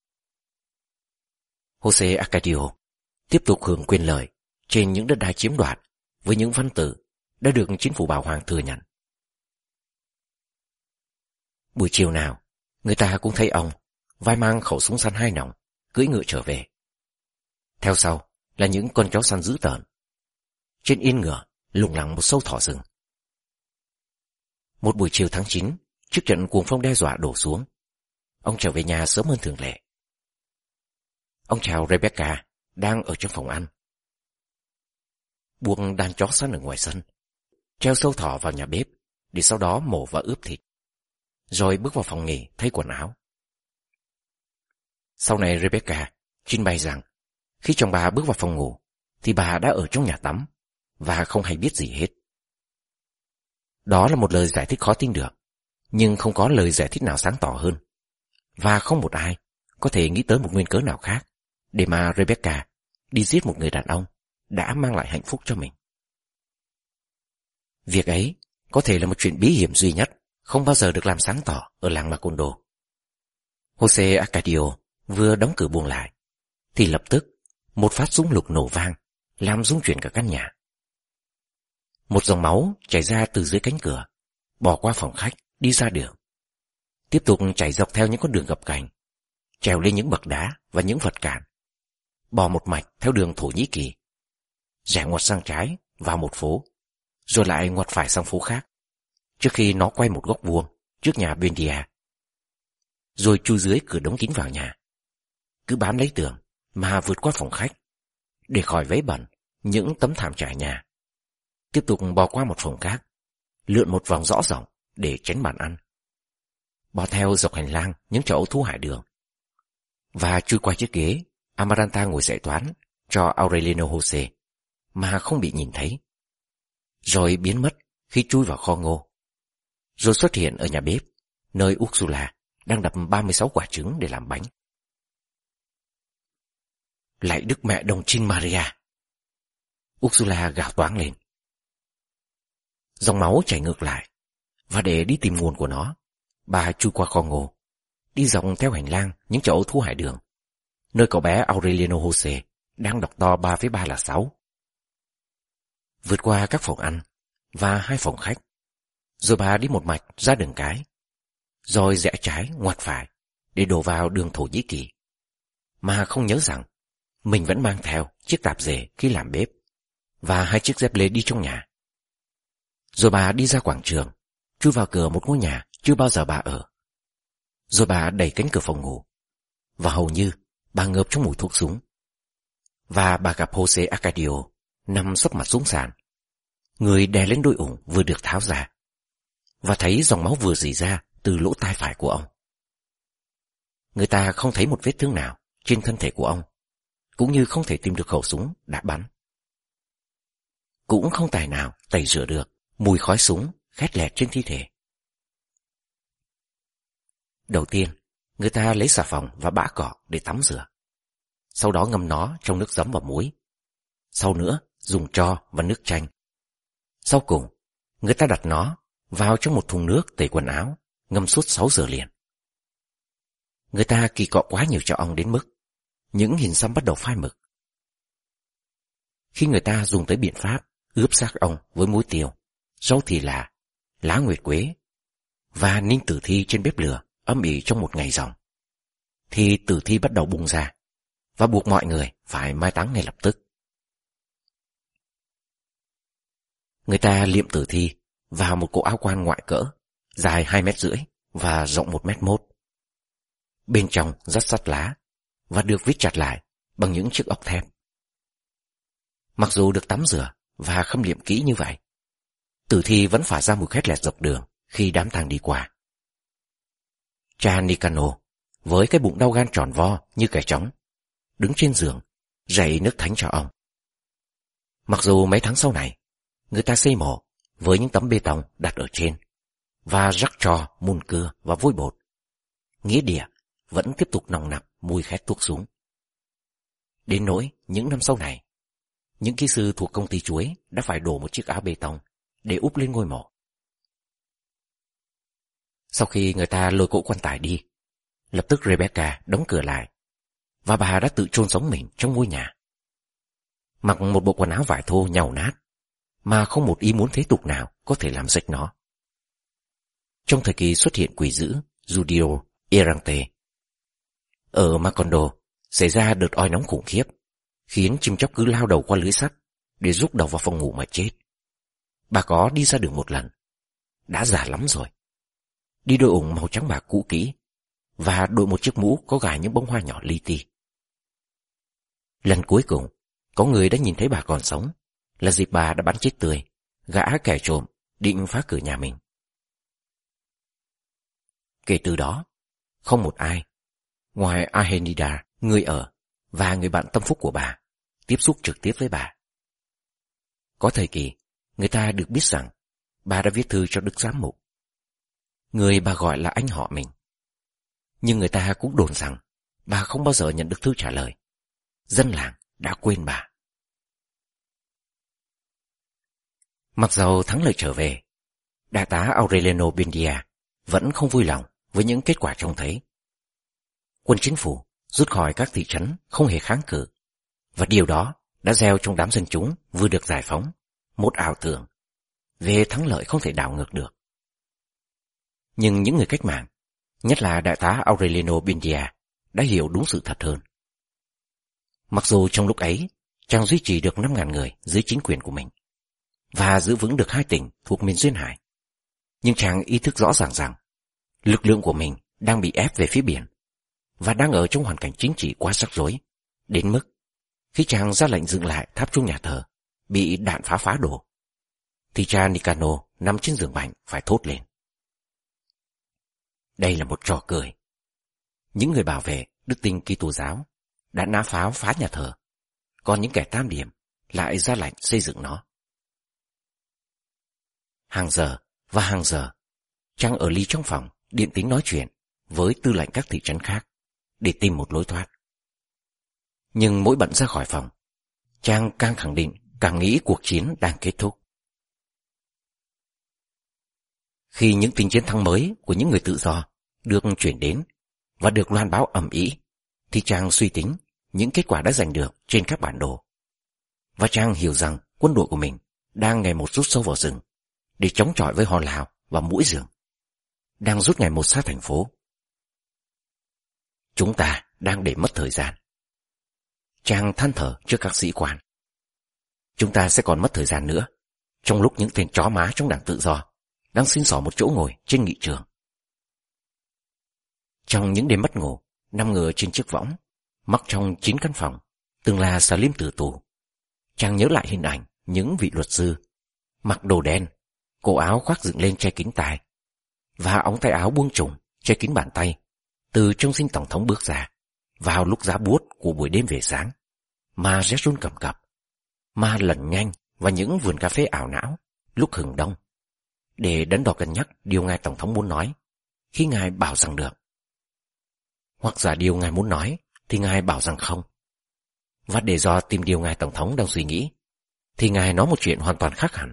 Jose Arcadio tiếp tục hưởng quyền lợi trên những đất đai chiếm đoạt với những văn tự đã được chính phủ Bảo Hoàng thừa nhận. Buổi chiều nào, người ta cũng thấy ông vai mang khẩu súng săn 2 nòng, cưỡi ngựa trở về. Theo sau là những con chó săn dữ tợn. Trên yên ngựa lủng lẳng một sâu thỏ rừng. Một buổi chiều tháng 9, trước trận cuồng phong đe dọa đổ xuống, ông trở về nhà sớm hơn thường lệ. Ông chào Rebecca đang ở trong phòng ăn, buộc đàn chó săn ở ngoài sân, treo sâu thỏ vào nhà bếp để sau đó mổ và ướp thịt, rồi bước vào phòng nghỉ thay quần áo. Sau này Rebecca trình bày rằng khi chồng bà bước vào phòng ngủ thì bà đã ở trong nhà tắm và không hay biết gì hết. Đó là một lời giải thích khó tin được, nhưng không có lời giải thích nào sáng tỏ hơn, và không một ai có thể nghĩ tới một nguyên cớ nào khác để mà Rebecca đi giết một người đàn ông đã mang lại hạnh phúc cho mình. Việc ấy có thể là một chuyện bí hiểm duy nhất không bao giờ được làm sáng tỏ ở làng Macondo. Jose Arcadio vừa đóng cửa buồng lại thì lập tức một phát súng lục nổ vang làm rung chuyển cả căn nhà. Một dòng máu chảy ra từ dưới cánh cửa, bò qua phòng khách đi ra đường, tiếp tục chảy dọc theo những con đường gập ghềnh, trèo lên những bậc đá và những vật cản, bò một mạch theo đường Thổ Nhĩ Kỳ, rẽ ngoặt sang trái vào một phố, rồi lại ngoặt phải sang phố khác, trước khi nó quay một góc vuông trước nhà Buendia, rồi chui dưới cửa đóng kín vào nhà, cứ bám lấy tường mà vượt qua phòng khách để khỏi vấy bẩn những tấm thảm trải nhà, tiếp tục bò qua một phòng khác, lượn một vòng rõ rộng để tránh bàn ăn, bò theo dọc hành lang những chậu thu hải đường, và chui qua chiếc ghế Amaranta ngồi dạy toán cho Aureliano Jose mà không bị nhìn thấy, rồi biến mất khi chui vào kho ngô, rồi xuất hiện ở nhà bếp nơi Ursula đang đập 36 quả trứng để làm bánh. Lạy Đức Mẹ Đồng Trinh Maria! Ursula gào toáng lên. Dòng máu chảy ngược lại, và để đi tìm nguồn của nó, bà chui qua kho ngô, đi dọc theo hành lang những chậu thu hải đường, nơi cậu bé Aureliano Jose đang đọc to 3 với 3 là 6. Vượt qua các phòng ăn và 2 phòng khách, rồi bà đi một mạch ra đường cái, rồi rẽ trái ngoặt phải để đổ vào đường Thổ Nhĩ Kỳ, mà không nhớ rằng mình vẫn mang theo chiếc tạp dề khi làm bếp và 2 chiếc dép lê đi trong nhà. Rồi bà đi ra quảng trường, chui vào cửa một ngôi nhà chưa bao giờ bà ở. Rồi bà đẩy cánh cửa phòng ngủ, và hầu như bà ngợp trong mùi thuốc súng. Và bà gặp Jose Arcadio nằm sấp mặt xuống sàn, người đè lên đôi ủng vừa được tháo ra, và thấy dòng máu vừa rỉ ra từ lỗ tai phải của ông. Người ta không thấy một vết thương nào trên thân thể của ông, cũng như không thể tìm được khẩu súng đã bắn. Cũng không tài nào tẩy rửa được mùi khói súng khét lẹt trên thi thể. Đầu tiên, người ta lấy xà phòng và bã cỏ để tắm rửa, sau đó ngâm nó trong nước giấm và muối, sau nữa dùng tro và nước chanh. Sau cùng, người ta đặt nó vào trong một thùng nước tẩy quần áo, ngâm suốt 6 giờ liền. Người ta kỳ cọ quá nhiều cho ong đến mức những hình xăm bắt đầu phai mực. Khi người ta dùng tới biện pháp ướp xác ong với muối tiêu, rau thì là lá nguyệt quế và ninh tử thi trên bếp lửa âm ỉ trong một ngày ròng, thì tử thi bắt đầu bung ra và buộc mọi người phải mai táng ngay lập tức. Người ta liệm tử thi vào một cổ áo quan ngoại cỡ dài 2,5 mét và rộng 1,1 mét. Bên trong dắt sắt lá và được vít chặt lại bằng những chiếc ốc thép. Mặc dù được tắm rửa và khâm liệm kỹ như vậy, tử thi vẫn phả ra mùi khét lẹt dọc đường khi đám tang đi qua. Cha Nicano, với cái bụng đau gan tròn vo như kẻ trống, đứng trên giường rảy nước thánh cho ông. Mặc dù mấy tháng sau này, người ta xây mộ với những tấm bê tông đặt ở trên và rắc tro, mùn cưa và vôi bột, nghĩa địa vẫn tiếp tục nồng nặc mùi khét thuốc súng. Đến nỗi những năm sau này, những kỹ sư thuộc công ty chuối đã phải đổ một chiếc áo bê tông để úp lên ngôi mộ. Sau khi người ta lôi cỗ quan tài đi, lập tức Rebecca đóng cửa lại, và bà đã tự chôn sống mình trong ngôi nhà. Mặc một bộ quần áo vải thô nhàu nát, mà không một ý muốn thế tục nào có thể làm rách nó. Trong thời kỳ xuất hiện quỷ dữ Judio Errante, ở Macondo xảy ra đợt oi nóng khủng khiếp, khiến chim chóc cứ lao đầu qua lưới sắt để rúc đầu vào phòng ngủ mà chết. Bà có đi ra đường một lần, đã già lắm rồi, đi đôi ủng màu trắng bạc cũ kỹ và đội một chiếc mũ có gài những bông hoa nhỏ li ti. Lần cuối cùng có người đã nhìn thấy bà còn sống là dịp bà đã bắn chết tươi gã kẻ trộm định phá cửa nhà mình. Kể từ đó, không một ai, ngoài Ahenida, người ở và người bạn tâm phúc của bà, tiếp xúc trực tiếp với bà. Có thời kỳ, người ta được biết rằng bà đã viết thư cho Đức Giám mục, người bà gọi là anh họ mình. Nhưng người ta cũng đồn rằng bà không bao giờ nhận được thư trả lời. Dân làng đã quên bà. Mặc dầu thắng lợi trở về, đại tá Aureliano Buendia vẫn không vui lòng với những kết quả trông thấy. Quân chính phủ rút khỏi các thị trấn không hề kháng cự, và điều đó đã gieo trong đám dân chúng vừa được giải phóng một ảo tưởng về thắng lợi không thể đảo ngược được. Nhưng những người cách mạng, nhất là đại tá Aureliano Buendia, đã hiểu đúng sự thật hơn. Mặc dù trong lúc ấy, chàng duy trì được 5.000 người dưới chính quyền của mình, và giữ vững được 2 tỉnh thuộc miền Duyên Hải, nhưng chàng ý thức rõ ràng rằng lực lượng của mình đang bị ép về phía biển, và đang ở trong hoàn cảnh chính trị quá rắc rối, đến mức khi chàng ra lệnh dừng lại tháp chuông nhà thờ bị đạn phá đổ, thì cha Nicanor nằm trên giường bệnh phải thốt lên: đây là một trò cười. Những người bảo vệ đức tin Kitô giáo đã nã pháo phá nhà thờ, còn những kẻ tam điểm lại ra lệnh xây dựng nó. Hàng giờ và hàng giờ, chàng ở ly trong phòng điện tính nói chuyện với tư lệnh các thị trấn khác để tìm một lối thoát. Nhưng mỗi bận ra khỏi phòng, chàng càng khẳng định, càng nghĩ cuộc chiến đang kết thúc. Khi những tin chiến thắng mới của những người tự do được chuyển đến và được loan báo ầm ĩ, thì chàng suy tính những kết quả đã giành được trên các bản đồ. Và chàng hiểu rằng quân đội của mình đang ngày một rút sâu vào rừng để chống chọi với hò Lào và mũi rừng, đang rút ngày một sát thành phố. Chúng ta đang để mất thời gian. Chàng than thở trước các sĩ quan. Chúng ta sẽ còn mất thời gian nữa, trong lúc những tên chó má trong đảng tự do đang xin xỏ một chỗ ngồi trên nghị trường. Trong những đêm mất ngủ, nằm ngửa trên chiếc võng, mắc trong 9 căn phòng, từng là Salim tử tù, chàng nhớ lại hình ảnh những vị luật sư mặc đồ đen, cổ áo khoác dựng lên che kín tai, và ống tay áo buông trùng che kín bàn tay, từ trong dinh tổng thống bước ra vào lúc giá buốt của buổi đêm về sáng, mà rét run cầm cập, mà lẩn nhanh vào những vườn cà phê ảo não lúc hừng đông, để đắn đo cân nhắc điều ngài tổng thống muốn nói khi ngài bảo rằng được, hoặc giả điều ngài muốn nói thì ngài bảo rằng không. Và để dò tìm điều ngài tổng thống đang suy nghĩ, thì ngài nói một chuyện hoàn toàn khác hẳn.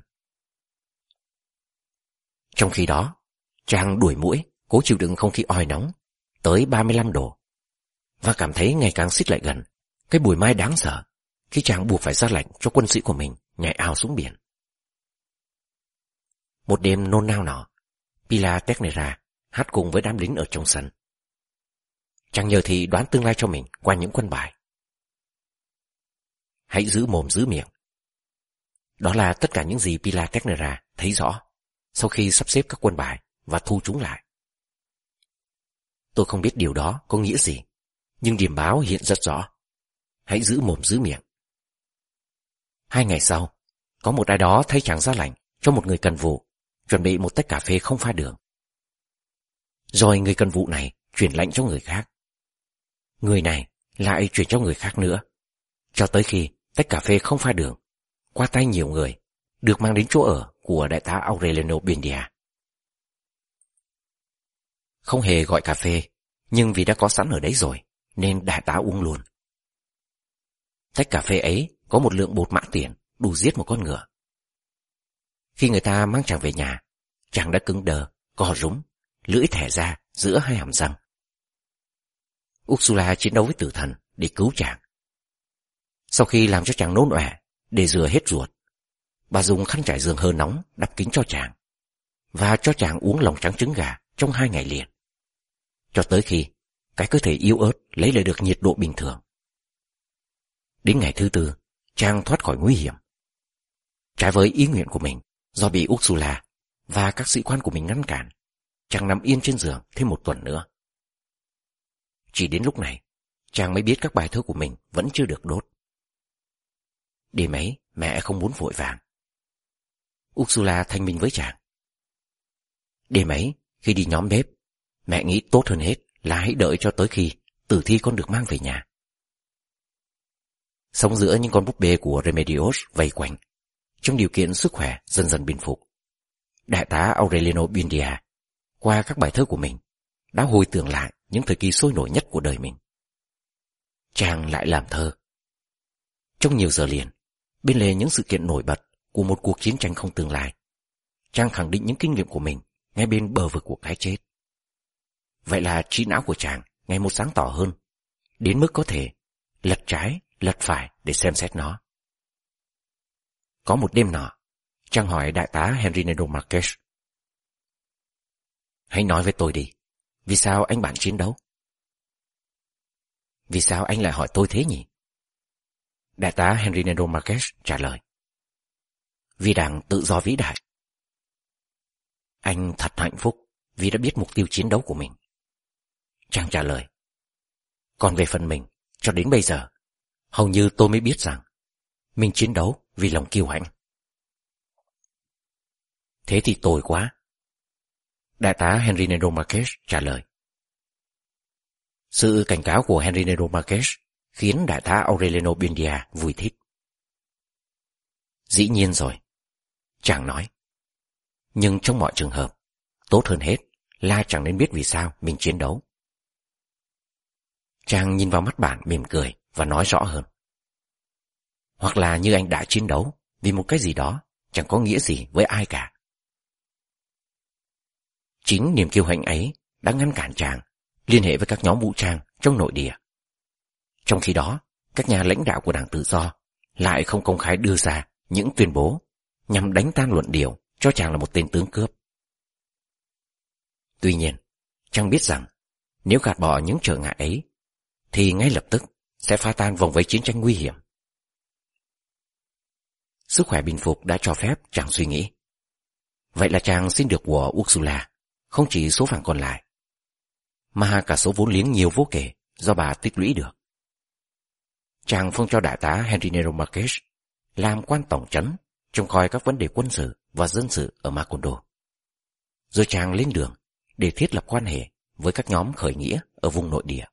Trong khi đó, chàng đuổi muỗi, cố chịu đựng không khí oi nóng tới 35 độ, và cảm thấy ngày càng xích lại gần cái bụi mai đáng sợ khi chàng buộc phải ra lệnh cho quân sĩ của mình nhảy ào xuống biển. Một đêm nôn nao nọ, Pilar Teixeira hát cùng với đám lính ở trong sân. Chàng nhờ thị đoán tương lai cho mình qua những quân bài. Hãy giữ mồm giữ miệng. Đó là tất cả những gì Pilar Teixeira thấy rõ sau khi sắp xếp các quân bài và thu chúng lại. Tôi không biết điều đó có nghĩa gì, nhưng điểm báo hiện rất rõ: hãy giữ mồm giữ miệng. 2 ngày sau, có một ai đó thay chàng ra lệnh cho một người cần vụ chuẩn bị một tách cà phê không pha đường. Rồi người cần vụ này chuyển lệnh cho người khác. Người này lại chuyển cho người khác nữa, cho tới khi tách cà phê không pha đường qua tay nhiều người được mang đến chỗ ở của đại tá Aureliano Buendia. Không hề gọi cà phê, nhưng vì đã có sẵn ở đấy rồi nên đại tá uống luôn. Tách cà phê ấy có một lượng bột mã tiền đủ giết một con ngựa. Khi người ta mang chàng về nhà, chàng đã cứng đờ, co rúm, lưỡi thẻ ra giữa 2 hàm răng. Ursula chiến đấu với tử thần để cứu chàng. Sau khi làm cho chàng nôn ọe để rửa hết ruột, bà dùng khăn trải giường hơi nóng đắp kín cho chàng, và cho chàng uống lòng trắng trứng gà trong 2 ngày liền, cho tới khi cái cơ thể yếu ớt lấy lại được nhiệt độ bình thường. Đến ngày thứ 4, chàng thoát khỏi nguy hiểm. Trái với ý nguyện của mình, do bị Ursula và các sĩ quan của mình ngăn cản, chàng nằm yên trên giường thêm 1 tuần nữa. Chỉ đến lúc này, chàng mới biết các bài thơ của mình vẫn chưa được đốt. Đêm ấy, mẹ không muốn vội vàng. Ursula thanh minh với chàng. Đêm ấy, khi đi nhóm bếp, mẹ nghĩ tốt hơn hết là hãy đợi cho tới khi tử thi con được mang về nhà. Sống giữa những con búp bê của Remedios vây quanh, trong điều kiện sức khỏe dần dần bình phục, đại tá Aureliano Buendia, qua các bài thơ của mình, đã hồi tưởng lại những thời kỳ sôi nổi nhất của đời mình. Chàng lại làm thơ. Trong nhiều giờ liền, bên lề những sự kiện nổi bật của một cuộc chiến tranh không tương lai, chàng khẳng định những kinh nghiệm của mình ngay bên bờ vực của cái chết. Vậy là trí não của chàng ngày một sáng tỏ hơn, đến mức có thể lật trái, lật phải để xem xét nó. Có một đêm nọ, chàng hỏi đại tá Henry Nero Marquez: hãy nói với tôi đi, vì sao anh bạn chiến đấu? Vì sao anh lại hỏi tôi thế nhỉ? Đại tá Henry Nero Marquez trả lời: vì đảng tự do vĩ đại. Anh thật hạnh phúc vì đã biết mục tiêu chiến đấu của mình. Chàng trả lời: còn về phần mình, cho đến bây giờ, hầu như tôi mới biết rằng mình chiến đấu vì lòng kiêu hãnh. Thế thì tồi quá. Đại tá Henry Nero Marquez trả lời. Sự cảnh cáo của Henry Nero Marquez khiến đại tá Aureliano Buendia vui thích. Dĩ nhiên rồi, chàng nói. Nhưng trong mọi trường hợp, tốt hơn hết là chẳng nên biết vì sao mình chiến đấu. Chàng nhìn vào mắt bạn mỉm cười và nói rõ hơn. Hoặc là như anh đã chiến đấu vì một cái gì đó chẳng có nghĩa gì với ai cả. Chính niềm kiêu hãnh ấy đã ngăn cản chàng liên hệ với các nhóm vũ trang trong nội địa. Trong khi đó, các nhà lãnh đạo của Đảng Tự Do lại không công khai đưa ra những tuyên bố nhằm đánh tan luận điệu cho chàng là một tên tướng cướp. Tuy nhiên, chàng biết rằng nếu gạt bỏ những trở ngại ấy, thì ngay lập tức sẽ phá tan vòng vây chiến tranh nguy hiểm. Sức khỏe bình phục đã cho phép chàng suy nghĩ. Vậy là chàng xin được của Ursula không chỉ số vàng còn lại, mà cả số vốn liếng nhiều vô kể do bà tích lũy được. Chàng phong cho đại tá Henry Nero Marquez làm quan tổng trấn trông coi các vấn đề quân sự và dân sự ở Macondo. Rồi chàng lên đường để thiết lập quan hệ với các nhóm khởi nghĩa ở vùng nội địa.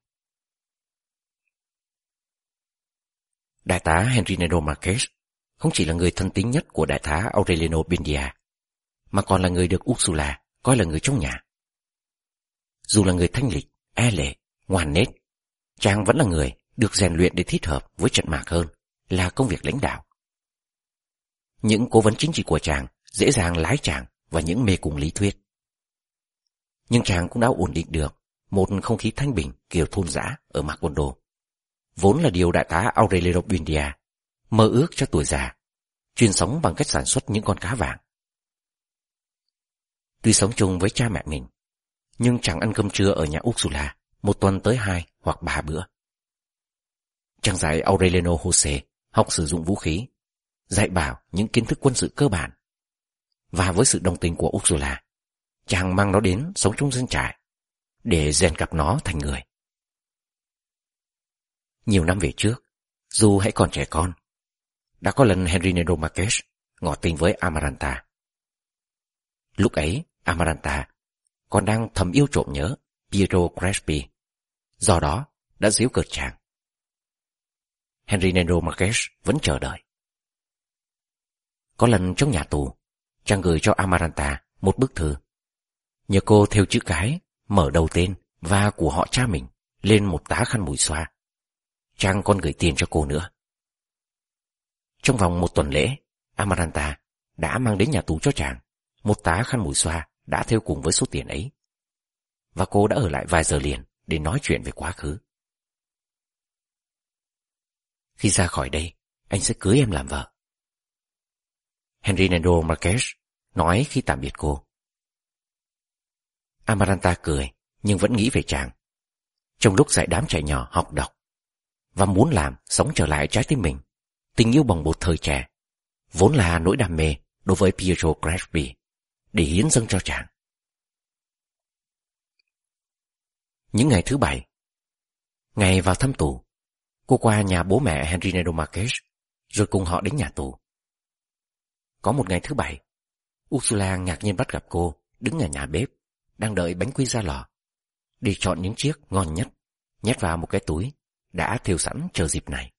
Đại tá Henry Nero Marquez không chỉ là người thân tín nhất của đại tá Aureliano Buendia, mà còn là người được Ursula coi là người trong nhà. Dù là người thanh lịch, e lệ, ngoan nết, chàng vẫn là người được rèn luyện để thích hợp với trận mạc hơn là công việc lãnh đạo. Những cố vấn chính trị của chàng dễ dàng lái chàng vào những mê cung lý thuyết. Nhưng chàng cũng đã ổn định được một không khí thanh bình kiểu thôn dã ở Macondo, vốn là điều đại tá Aureliano Buendia mơ ước cho tuổi già, chuyên sống bằng cách sản xuất những con cá vàng. Tuy sống chung với cha mẹ mình, nhưng chàng ăn cơm trưa ở nhà Ursula một tuần tới 2 hoặc 3 bữa. Chàng dạy Aureliano Jose học sử dụng vũ khí, dạy bảo những kiến thức quân sự cơ bản. Và với sự đồng tình của Ursula, chàng mang nó đến sống trong dân trại để rèn cặp nó thành người. Nhiều năm về trước, dù hãy còn trẻ con, đã có lần Henry Nero Marquez ngỏ tình với Amaranta. Lúc ấy, Amaranta còn đang thầm yêu trộm nhớ Pietro Crespi, do đó đã giễu cợt chàng. Henry Nero Marquez vẫn chờ đợi. Có lần trong nhà tù, chàng gửi cho Amaranta một bức thư, nhờ cô thêu chữ cái, mở đầu tên và của họ cha mình lên một tá khăn mùi xoa. Chàng còn gửi tiền cho cô nữa. Trong vòng một tuần lễ, Amaranta đã mang đến nhà tù cho chàng một tá khăn mùi xoa đã thêu cùng với số tiền ấy. Và cô đã ở lại vài giờ liền để nói chuyện về quá khứ. Khi ra khỏi đây, anh sẽ cưới em làm vợ, Henry Nero Marquez nói khi tạm biệt cô. Amaranta cười nhưng vẫn nghĩ về chàng trong lúc dạy đám trẻ nhỏ học đọc, và muốn làm sống trở lại trái tim mình, tình yêu bồng bột thời trẻ, vốn là nỗi đam mê đối với Pietro Crespi, để hiến dâng cho chàng. Những ngày thứ Bảy, ngày vào thăm tù, cô qua nhà bố mẹ Henry Nero Marquez rồi cùng họ đến nhà tù. Có một ngày thứ Bảy, Ursula ngạc nhiên bắt gặp cô đứng ở nhà bếp, đang đợi bánh quy ra lò, để chọn những chiếc ngon nhất, nhét vào một cái túi đã thêu sẵn chờ dịp này.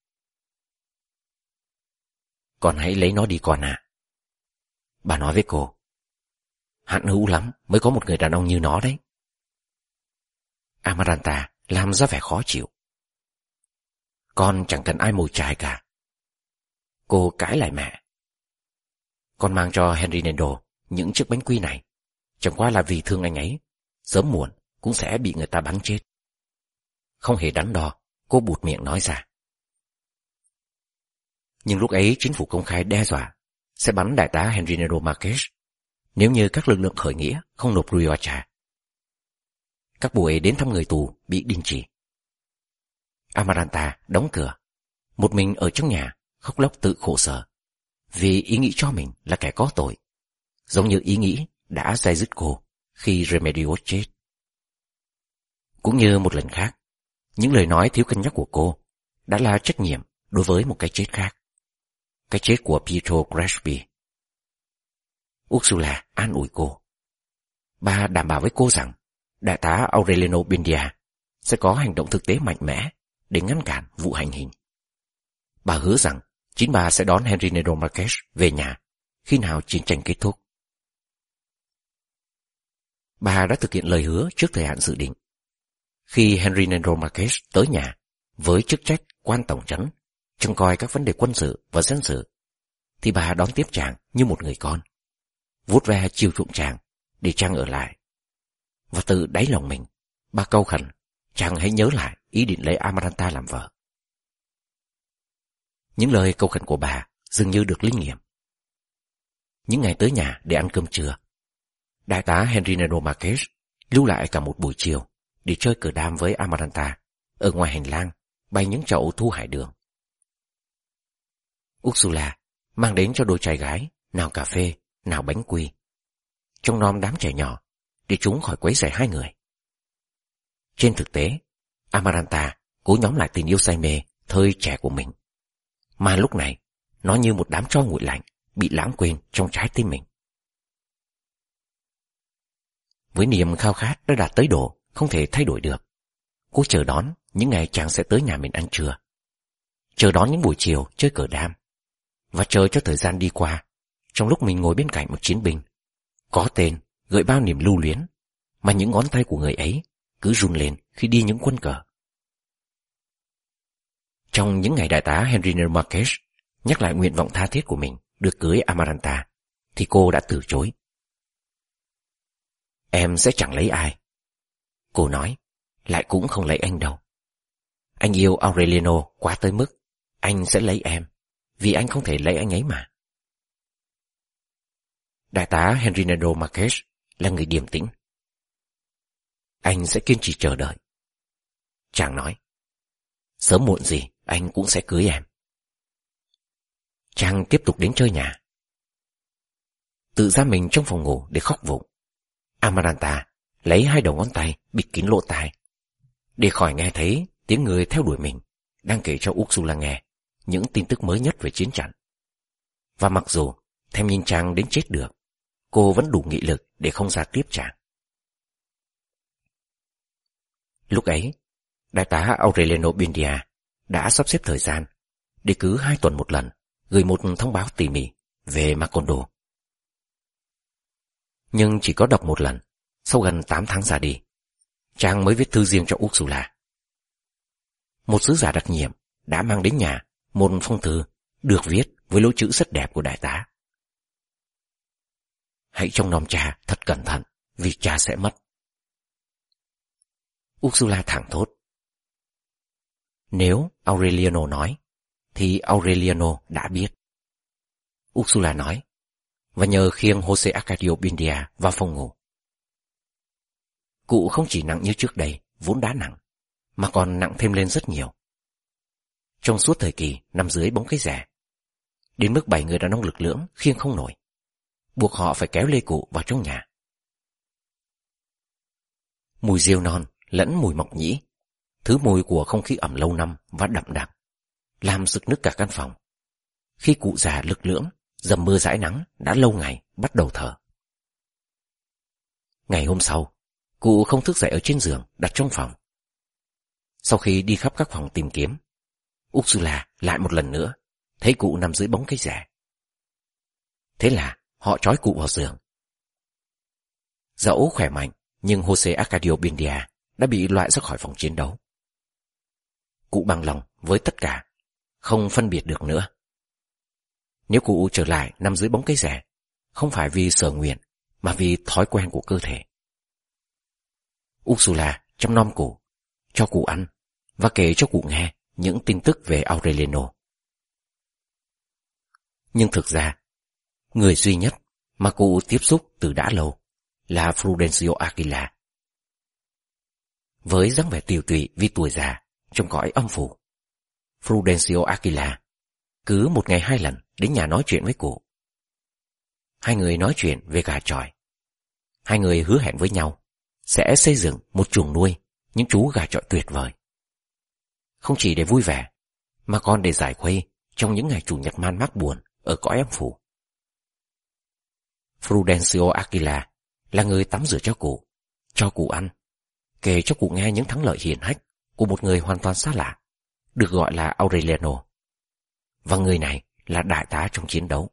Con hãy lấy nó đi con ạ. Bà nói với cô. Hạn hữu lắm mới có một người đàn ông như nó đấy. Amaranta làm ra vẻ khó chịu. Con chẳng cần ai mồi chài cả. Cô cãi lại mẹ. Con mang cho Henry Nando những chiếc bánh quy này chẳng qua là vì thương anh ấy, sớm muộn cũng sẽ bị người ta bắn chết. Không hề đắn đo, cô buột miệng nói ra. Nhưng lúc ấy chính phủ công khai đe dọa sẽ bắn đại tá Henry Nando Marquez nếu như các lực lượng khởi nghĩa không nộp Rioja. Các buổi đến thăm người tù bị đình chỉ. Amaranta đóng cửa, một mình ở trong nhà khóc lóc tự khổ sở, vì ý nghĩ cho mình là kẻ có tội, giống như ý nghĩ đã day dứt cô khi Remedios chết. Cũng như một lần khác, những lời nói thiếu cân nhắc của cô đã là trách nhiệm đối với một cái chết khác, cái chết của Pietro Crespi. Ursula an ủi cô. Bà đảm bảo với cô rằng đại tá Aureliano Buendia sẽ có hành động thực tế mạnh mẽ để ngăn cản vụ hành hình. Bà hứa rằng chính bà sẽ đón Henry Nando Marquez về nhà khi nào chiến tranh kết thúc. Bà đã thực hiện lời hứa trước thời hạn dự định. Khi Henry Nando Marquez tới nhà với chức trách quan tổng trấn trông coi các vấn đề quân sự và dân sự, thì bà đón tiếp chàng như một người con, vuốt ve chiều chuộng chàng để chàng ở lại. Và từ đáy lòng mình, bà cầu khẩn chàng hãy nhớ lại ý định lấy Amaranta làm vợ. Những lời cầu khẩn của bà dường như được linh nghiệm. Những ngày tới nhà để ăn cơm trưa, đại tá Henry Nando Marquez lưu lại cả một buổi chiều để chơi cờ đam với Amaranta ở ngoài hành lang bày những chậu thu hải đường. Ursula mang đến cho đôi trai gái nào cà phê, nào bánh quy, trông nom đám trẻ nhỏ để chúng khỏi quấy rầy hai người. Trên thực tế, Amaranta cố nhóm lại tình yêu say mê thời trẻ của mình, mà lúc này nó như một đám tro nguội lạnh bị lãng quên trong trái tim mình. Với niềm khao khát đã đạt tới độ không thể thay đổi được, cô chờ đón những ngày chàng sẽ tới nhà mình ăn trưa, chờ đón những buổi chiều chơi cờ đam, và chờ cho thời gian đi qua trong lúc mình ngồi bên cạnh một chiến binh có tên gợi bao niềm lưu luyến mà những ngón tay của người ấy cứ run lên khi đi những quân cờ. Trong những ngày đại tá Henry Nando Marquez nhắc lại nguyện vọng tha thiết của mình được cưới Amaranta, thì cô đã từ chối. Em sẽ chẳng lấy ai, cô nói, lại cũng không lấy anh đâu. Anh yêu Aureliano quá tới mức anh sẽ lấy em, vì anh không thể lấy anh ấy mà. Đại tá Henry Nando Marquez là người điềm tĩnh. Anh sẽ kiên trì chờ đợi. Chàng nói, sớm muộn gì anh cũng sẽ cưới em. Chàng tiếp tục đến chơi nhà. Tự ra mình trong phòng ngủ để khóc vụng, Amaranta lấy hai đầu ngón tay bịt kín lỗ tai để khỏi nghe thấy tiếng người theo đuổi mình đang kể cho Ursula nghe những tin tức mới nhất về chiến trận. Và mặc dù thèm nhìn chàng đến chết được, cô vẫn đủ nghị lực để không ra tiếp chàng. Lúc ấy, đại tá Aureliano Buendia đã sắp xếp thời gian để cứ 2 tuần một lần gửi một thông báo tỉ mỉ về Macondo. Nhưng chỉ có đọc một lần, sau gần 8 tháng ra đi, chàng mới viết thư riêng cho Ursula. Một sứ giả đặc nhiệm đã mang đến nhà một phong thư được viết với lối chữ rất đẹp của đại tá. Hãy trông nom cha thật cẩn thận, vì cha sẽ mất. Ursula thẳng thốt. Nếu Aureliano nói, thì Aureliano đã biết. Ursula nói, và nhờ khiêng Jose Arcadio Buendia vào phòng ngủ. Cụ không chỉ nặng như trước đây, vốn đã nặng, mà còn nặng thêm lên rất nhiều. Trong suốt thời kỳ nằm dưới bóng cây rẻ, đến mức 7 người đàn ông lực lưỡng khiêng không nổi, buộc họ phải kéo lê cụ vào trong nhà. Mùi rêu non lẫn mùi mọc nhĩ, thứ mùi của không khí ẩm lâu năm và đậm đặc, làm sực nức cả căn phòng, khi cụ già lực lưỡng, dầm mưa dãi nắng đã lâu ngày bắt đầu thở. Ngày hôm sau, cụ không thức dậy ở trên giường đặt trong phòng. Sau khi đi khắp các phòng tìm kiếm, Ursula lại một lần nữa thấy cụ nằm dưới bóng cây rẻ. Thế là họ trói cụ vào giường. Dẫu khỏe mạnh, nhưng Jose Arcadio Buendia đã bị loại ra khỏi phòng chiến đấu. Cụ bằng lòng với tất cả, không phân biệt được nữa. Nếu cụ trở lại nằm dưới bóng cây rẻ, không phải vì sở nguyện, mà vì thói quen của cơ thể. Ursula chăm nom cụ, cho cụ ăn và kể cho cụ nghe những tin tức về Aureliano. Nhưng thực ra, người duy nhất mà cụ tiếp xúc từ đã lâu là Prudencio Aquila. Với dáng vẻ tiều tụy vì tuổi già trong cõi âm phủ, Prudencio Aquila cứ một ngày 2 lần đến nhà nói chuyện với cụ. Hai người nói chuyện về gà chọi. Hai người hứa hẹn với nhau sẽ xây dựng một chuồng nuôi những chú gà chọi tuyệt vời. Không chỉ để vui vẻ, mà còn để giải khuây trong những ngày chủ nhật man mác buồn ở cõi âm phủ. Prudencio Aquila là người tắm rửa cho cụ ăn, kể cho cụ nghe những thắng lợi hiển hách của một người hoàn toàn xa lạ, được gọi là Aureliano. Và người này là đại tá trong chiến đấu.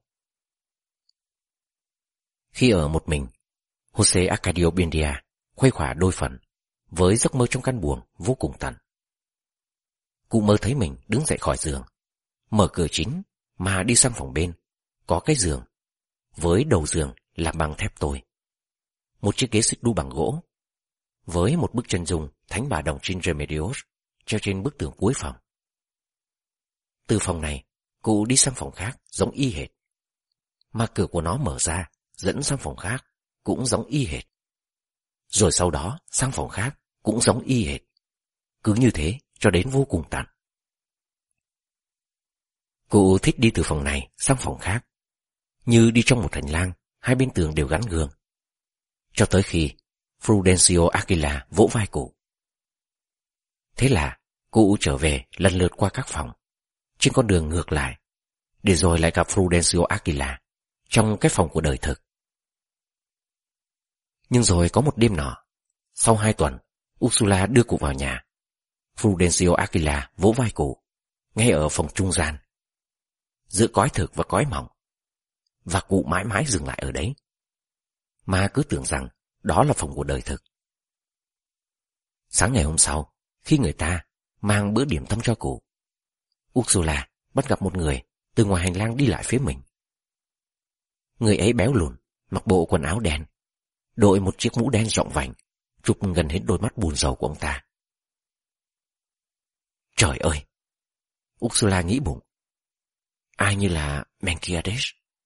Khi ở một mình, Jose Arcadio Buendia khuây khỏa đôi phần với giấc mơ trong căn buồng vô cùng tận. Cụ mơ thấy mình đứng dậy khỏi giường, mở cửa chính mà đi sang phòng bên, có cái giường, với đầu giường làm bằng thép tồi, một chiếc ghế xích đu bằng gỗ, với một bức chân dung Thánh Bà Đồng Trinh Remedios treo trên bức tường cuối phòng. Từ phòng này, cụ đi sang phòng khác giống y hệt, mà cửa của nó mở ra dẫn sang phòng khác cũng giống y hệt, rồi sau đó sang phòng khác cũng giống y hệt, cứ như thế cho đến vô cùng tận. Cụ thích đi từ phòng này sang phòng khác, như đi trong một hành lang, hai bên tường đều gắn gương, cho tới khi Prudencio Aquila vỗ vai cụ. Thế là cụ trở về lần lượt qua các phòng, trên con đường ngược lại, để rồi lại gặp Prudencio Aquila trong cái phòng của đời thực. Nhưng rồi có một đêm nọ, sau 2 tuần, Ursula đưa cụ vào nhà. Prudencio Aquila vỗ vai cụ, ngay ở phòng trung gian, giữa cõi thực và cõi mộng, và cụ mãi mãi dừng lại ở đấy, mà cứ tưởng rằng đó là phòng của đời thực. Sáng ngày hôm sau, khi người ta mang bữa điểm tâm cho cụ, Ursula bắt gặp một người từ ngoài hành lang đi lại phía mình. Người ấy béo lùn, mặc bộ quần áo đen, đội một chiếc mũ đen rộng vành, chụp gần hết đôi mắt buồn rầu của ông ta. Trời ơi! Ursula nghĩ bụng. Ai như là Melquiades?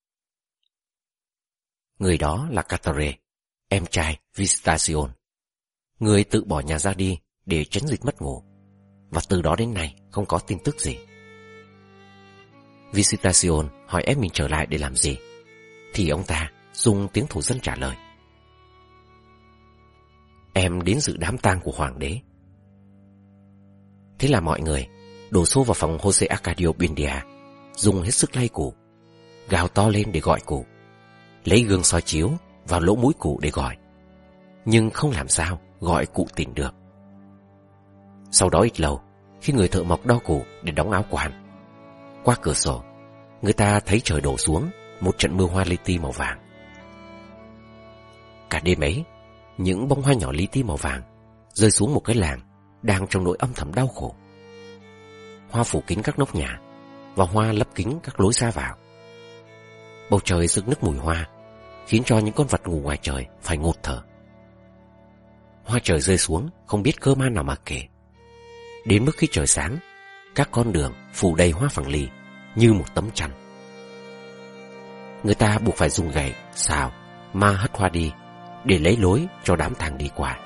Người đó là Catare, em trai Visitacion, người tự bỏ nhà ra đi để tránh dịch mất ngủ, và từ đó đến nay không có tin tức gì. Visitacion hỏi em mình trở lại để làm gì, thì ông ta dùng tiếng thổ dân trả lời: em đến dự đám tang của hoàng đế. Thế là mọi người đổ xô vào phòng Jose Arcadio Buendia, dùng hết sức lay cụ, gào to lên để gọi cụ, lấy gương soi chiếu vào lỗ mũi cụ để gọi, nhưng không làm sao gọi cụ tỉnh được. Sau đó ít lâu, khi người thợ mộc đo cụ để đóng áo quan, qua cửa sổ, người ta thấy trời đổ xuống một trận mưa hoa li ti màu vàng. Cả đêm ấy, những bông hoa nhỏ li ti màu vàng rơi xuống một cái làng đang trong nỗi âm thầm đau khổ. Hoa phủ kín các nóc nhà, và hoa lấp kín các lối ra vào. Bầu trời rực nức mùi hoa, khiến cho những con vật ngủ ngoài trời phải ngột thở. Hoa trời rơi xuống không biết cơ man nào mà kể. Đến mức khi trời sáng, các con đường phủ đầy hoa phẳng lì như một tấm chăn. Người ta buộc phải dùng gậy, xào, ma hất hoa đi để lấy lối cho đám tang đi qua.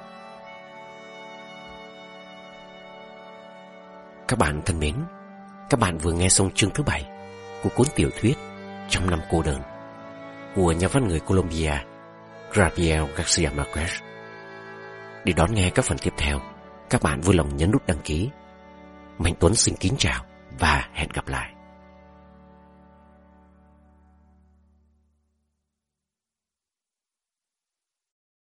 Các bạn thân mến, các bạn vừa nghe xong chương thứ 7 của cuốn tiểu thuyết Trăm năm cô đơn của nhà văn người Colombia Gabriel Garcia Marquez. Để đón nghe các phần tiếp theo, các bạn vui lòng nhấn nút đăng ký. Mạnh Tuấn xin kính chào và hẹn gặp lại.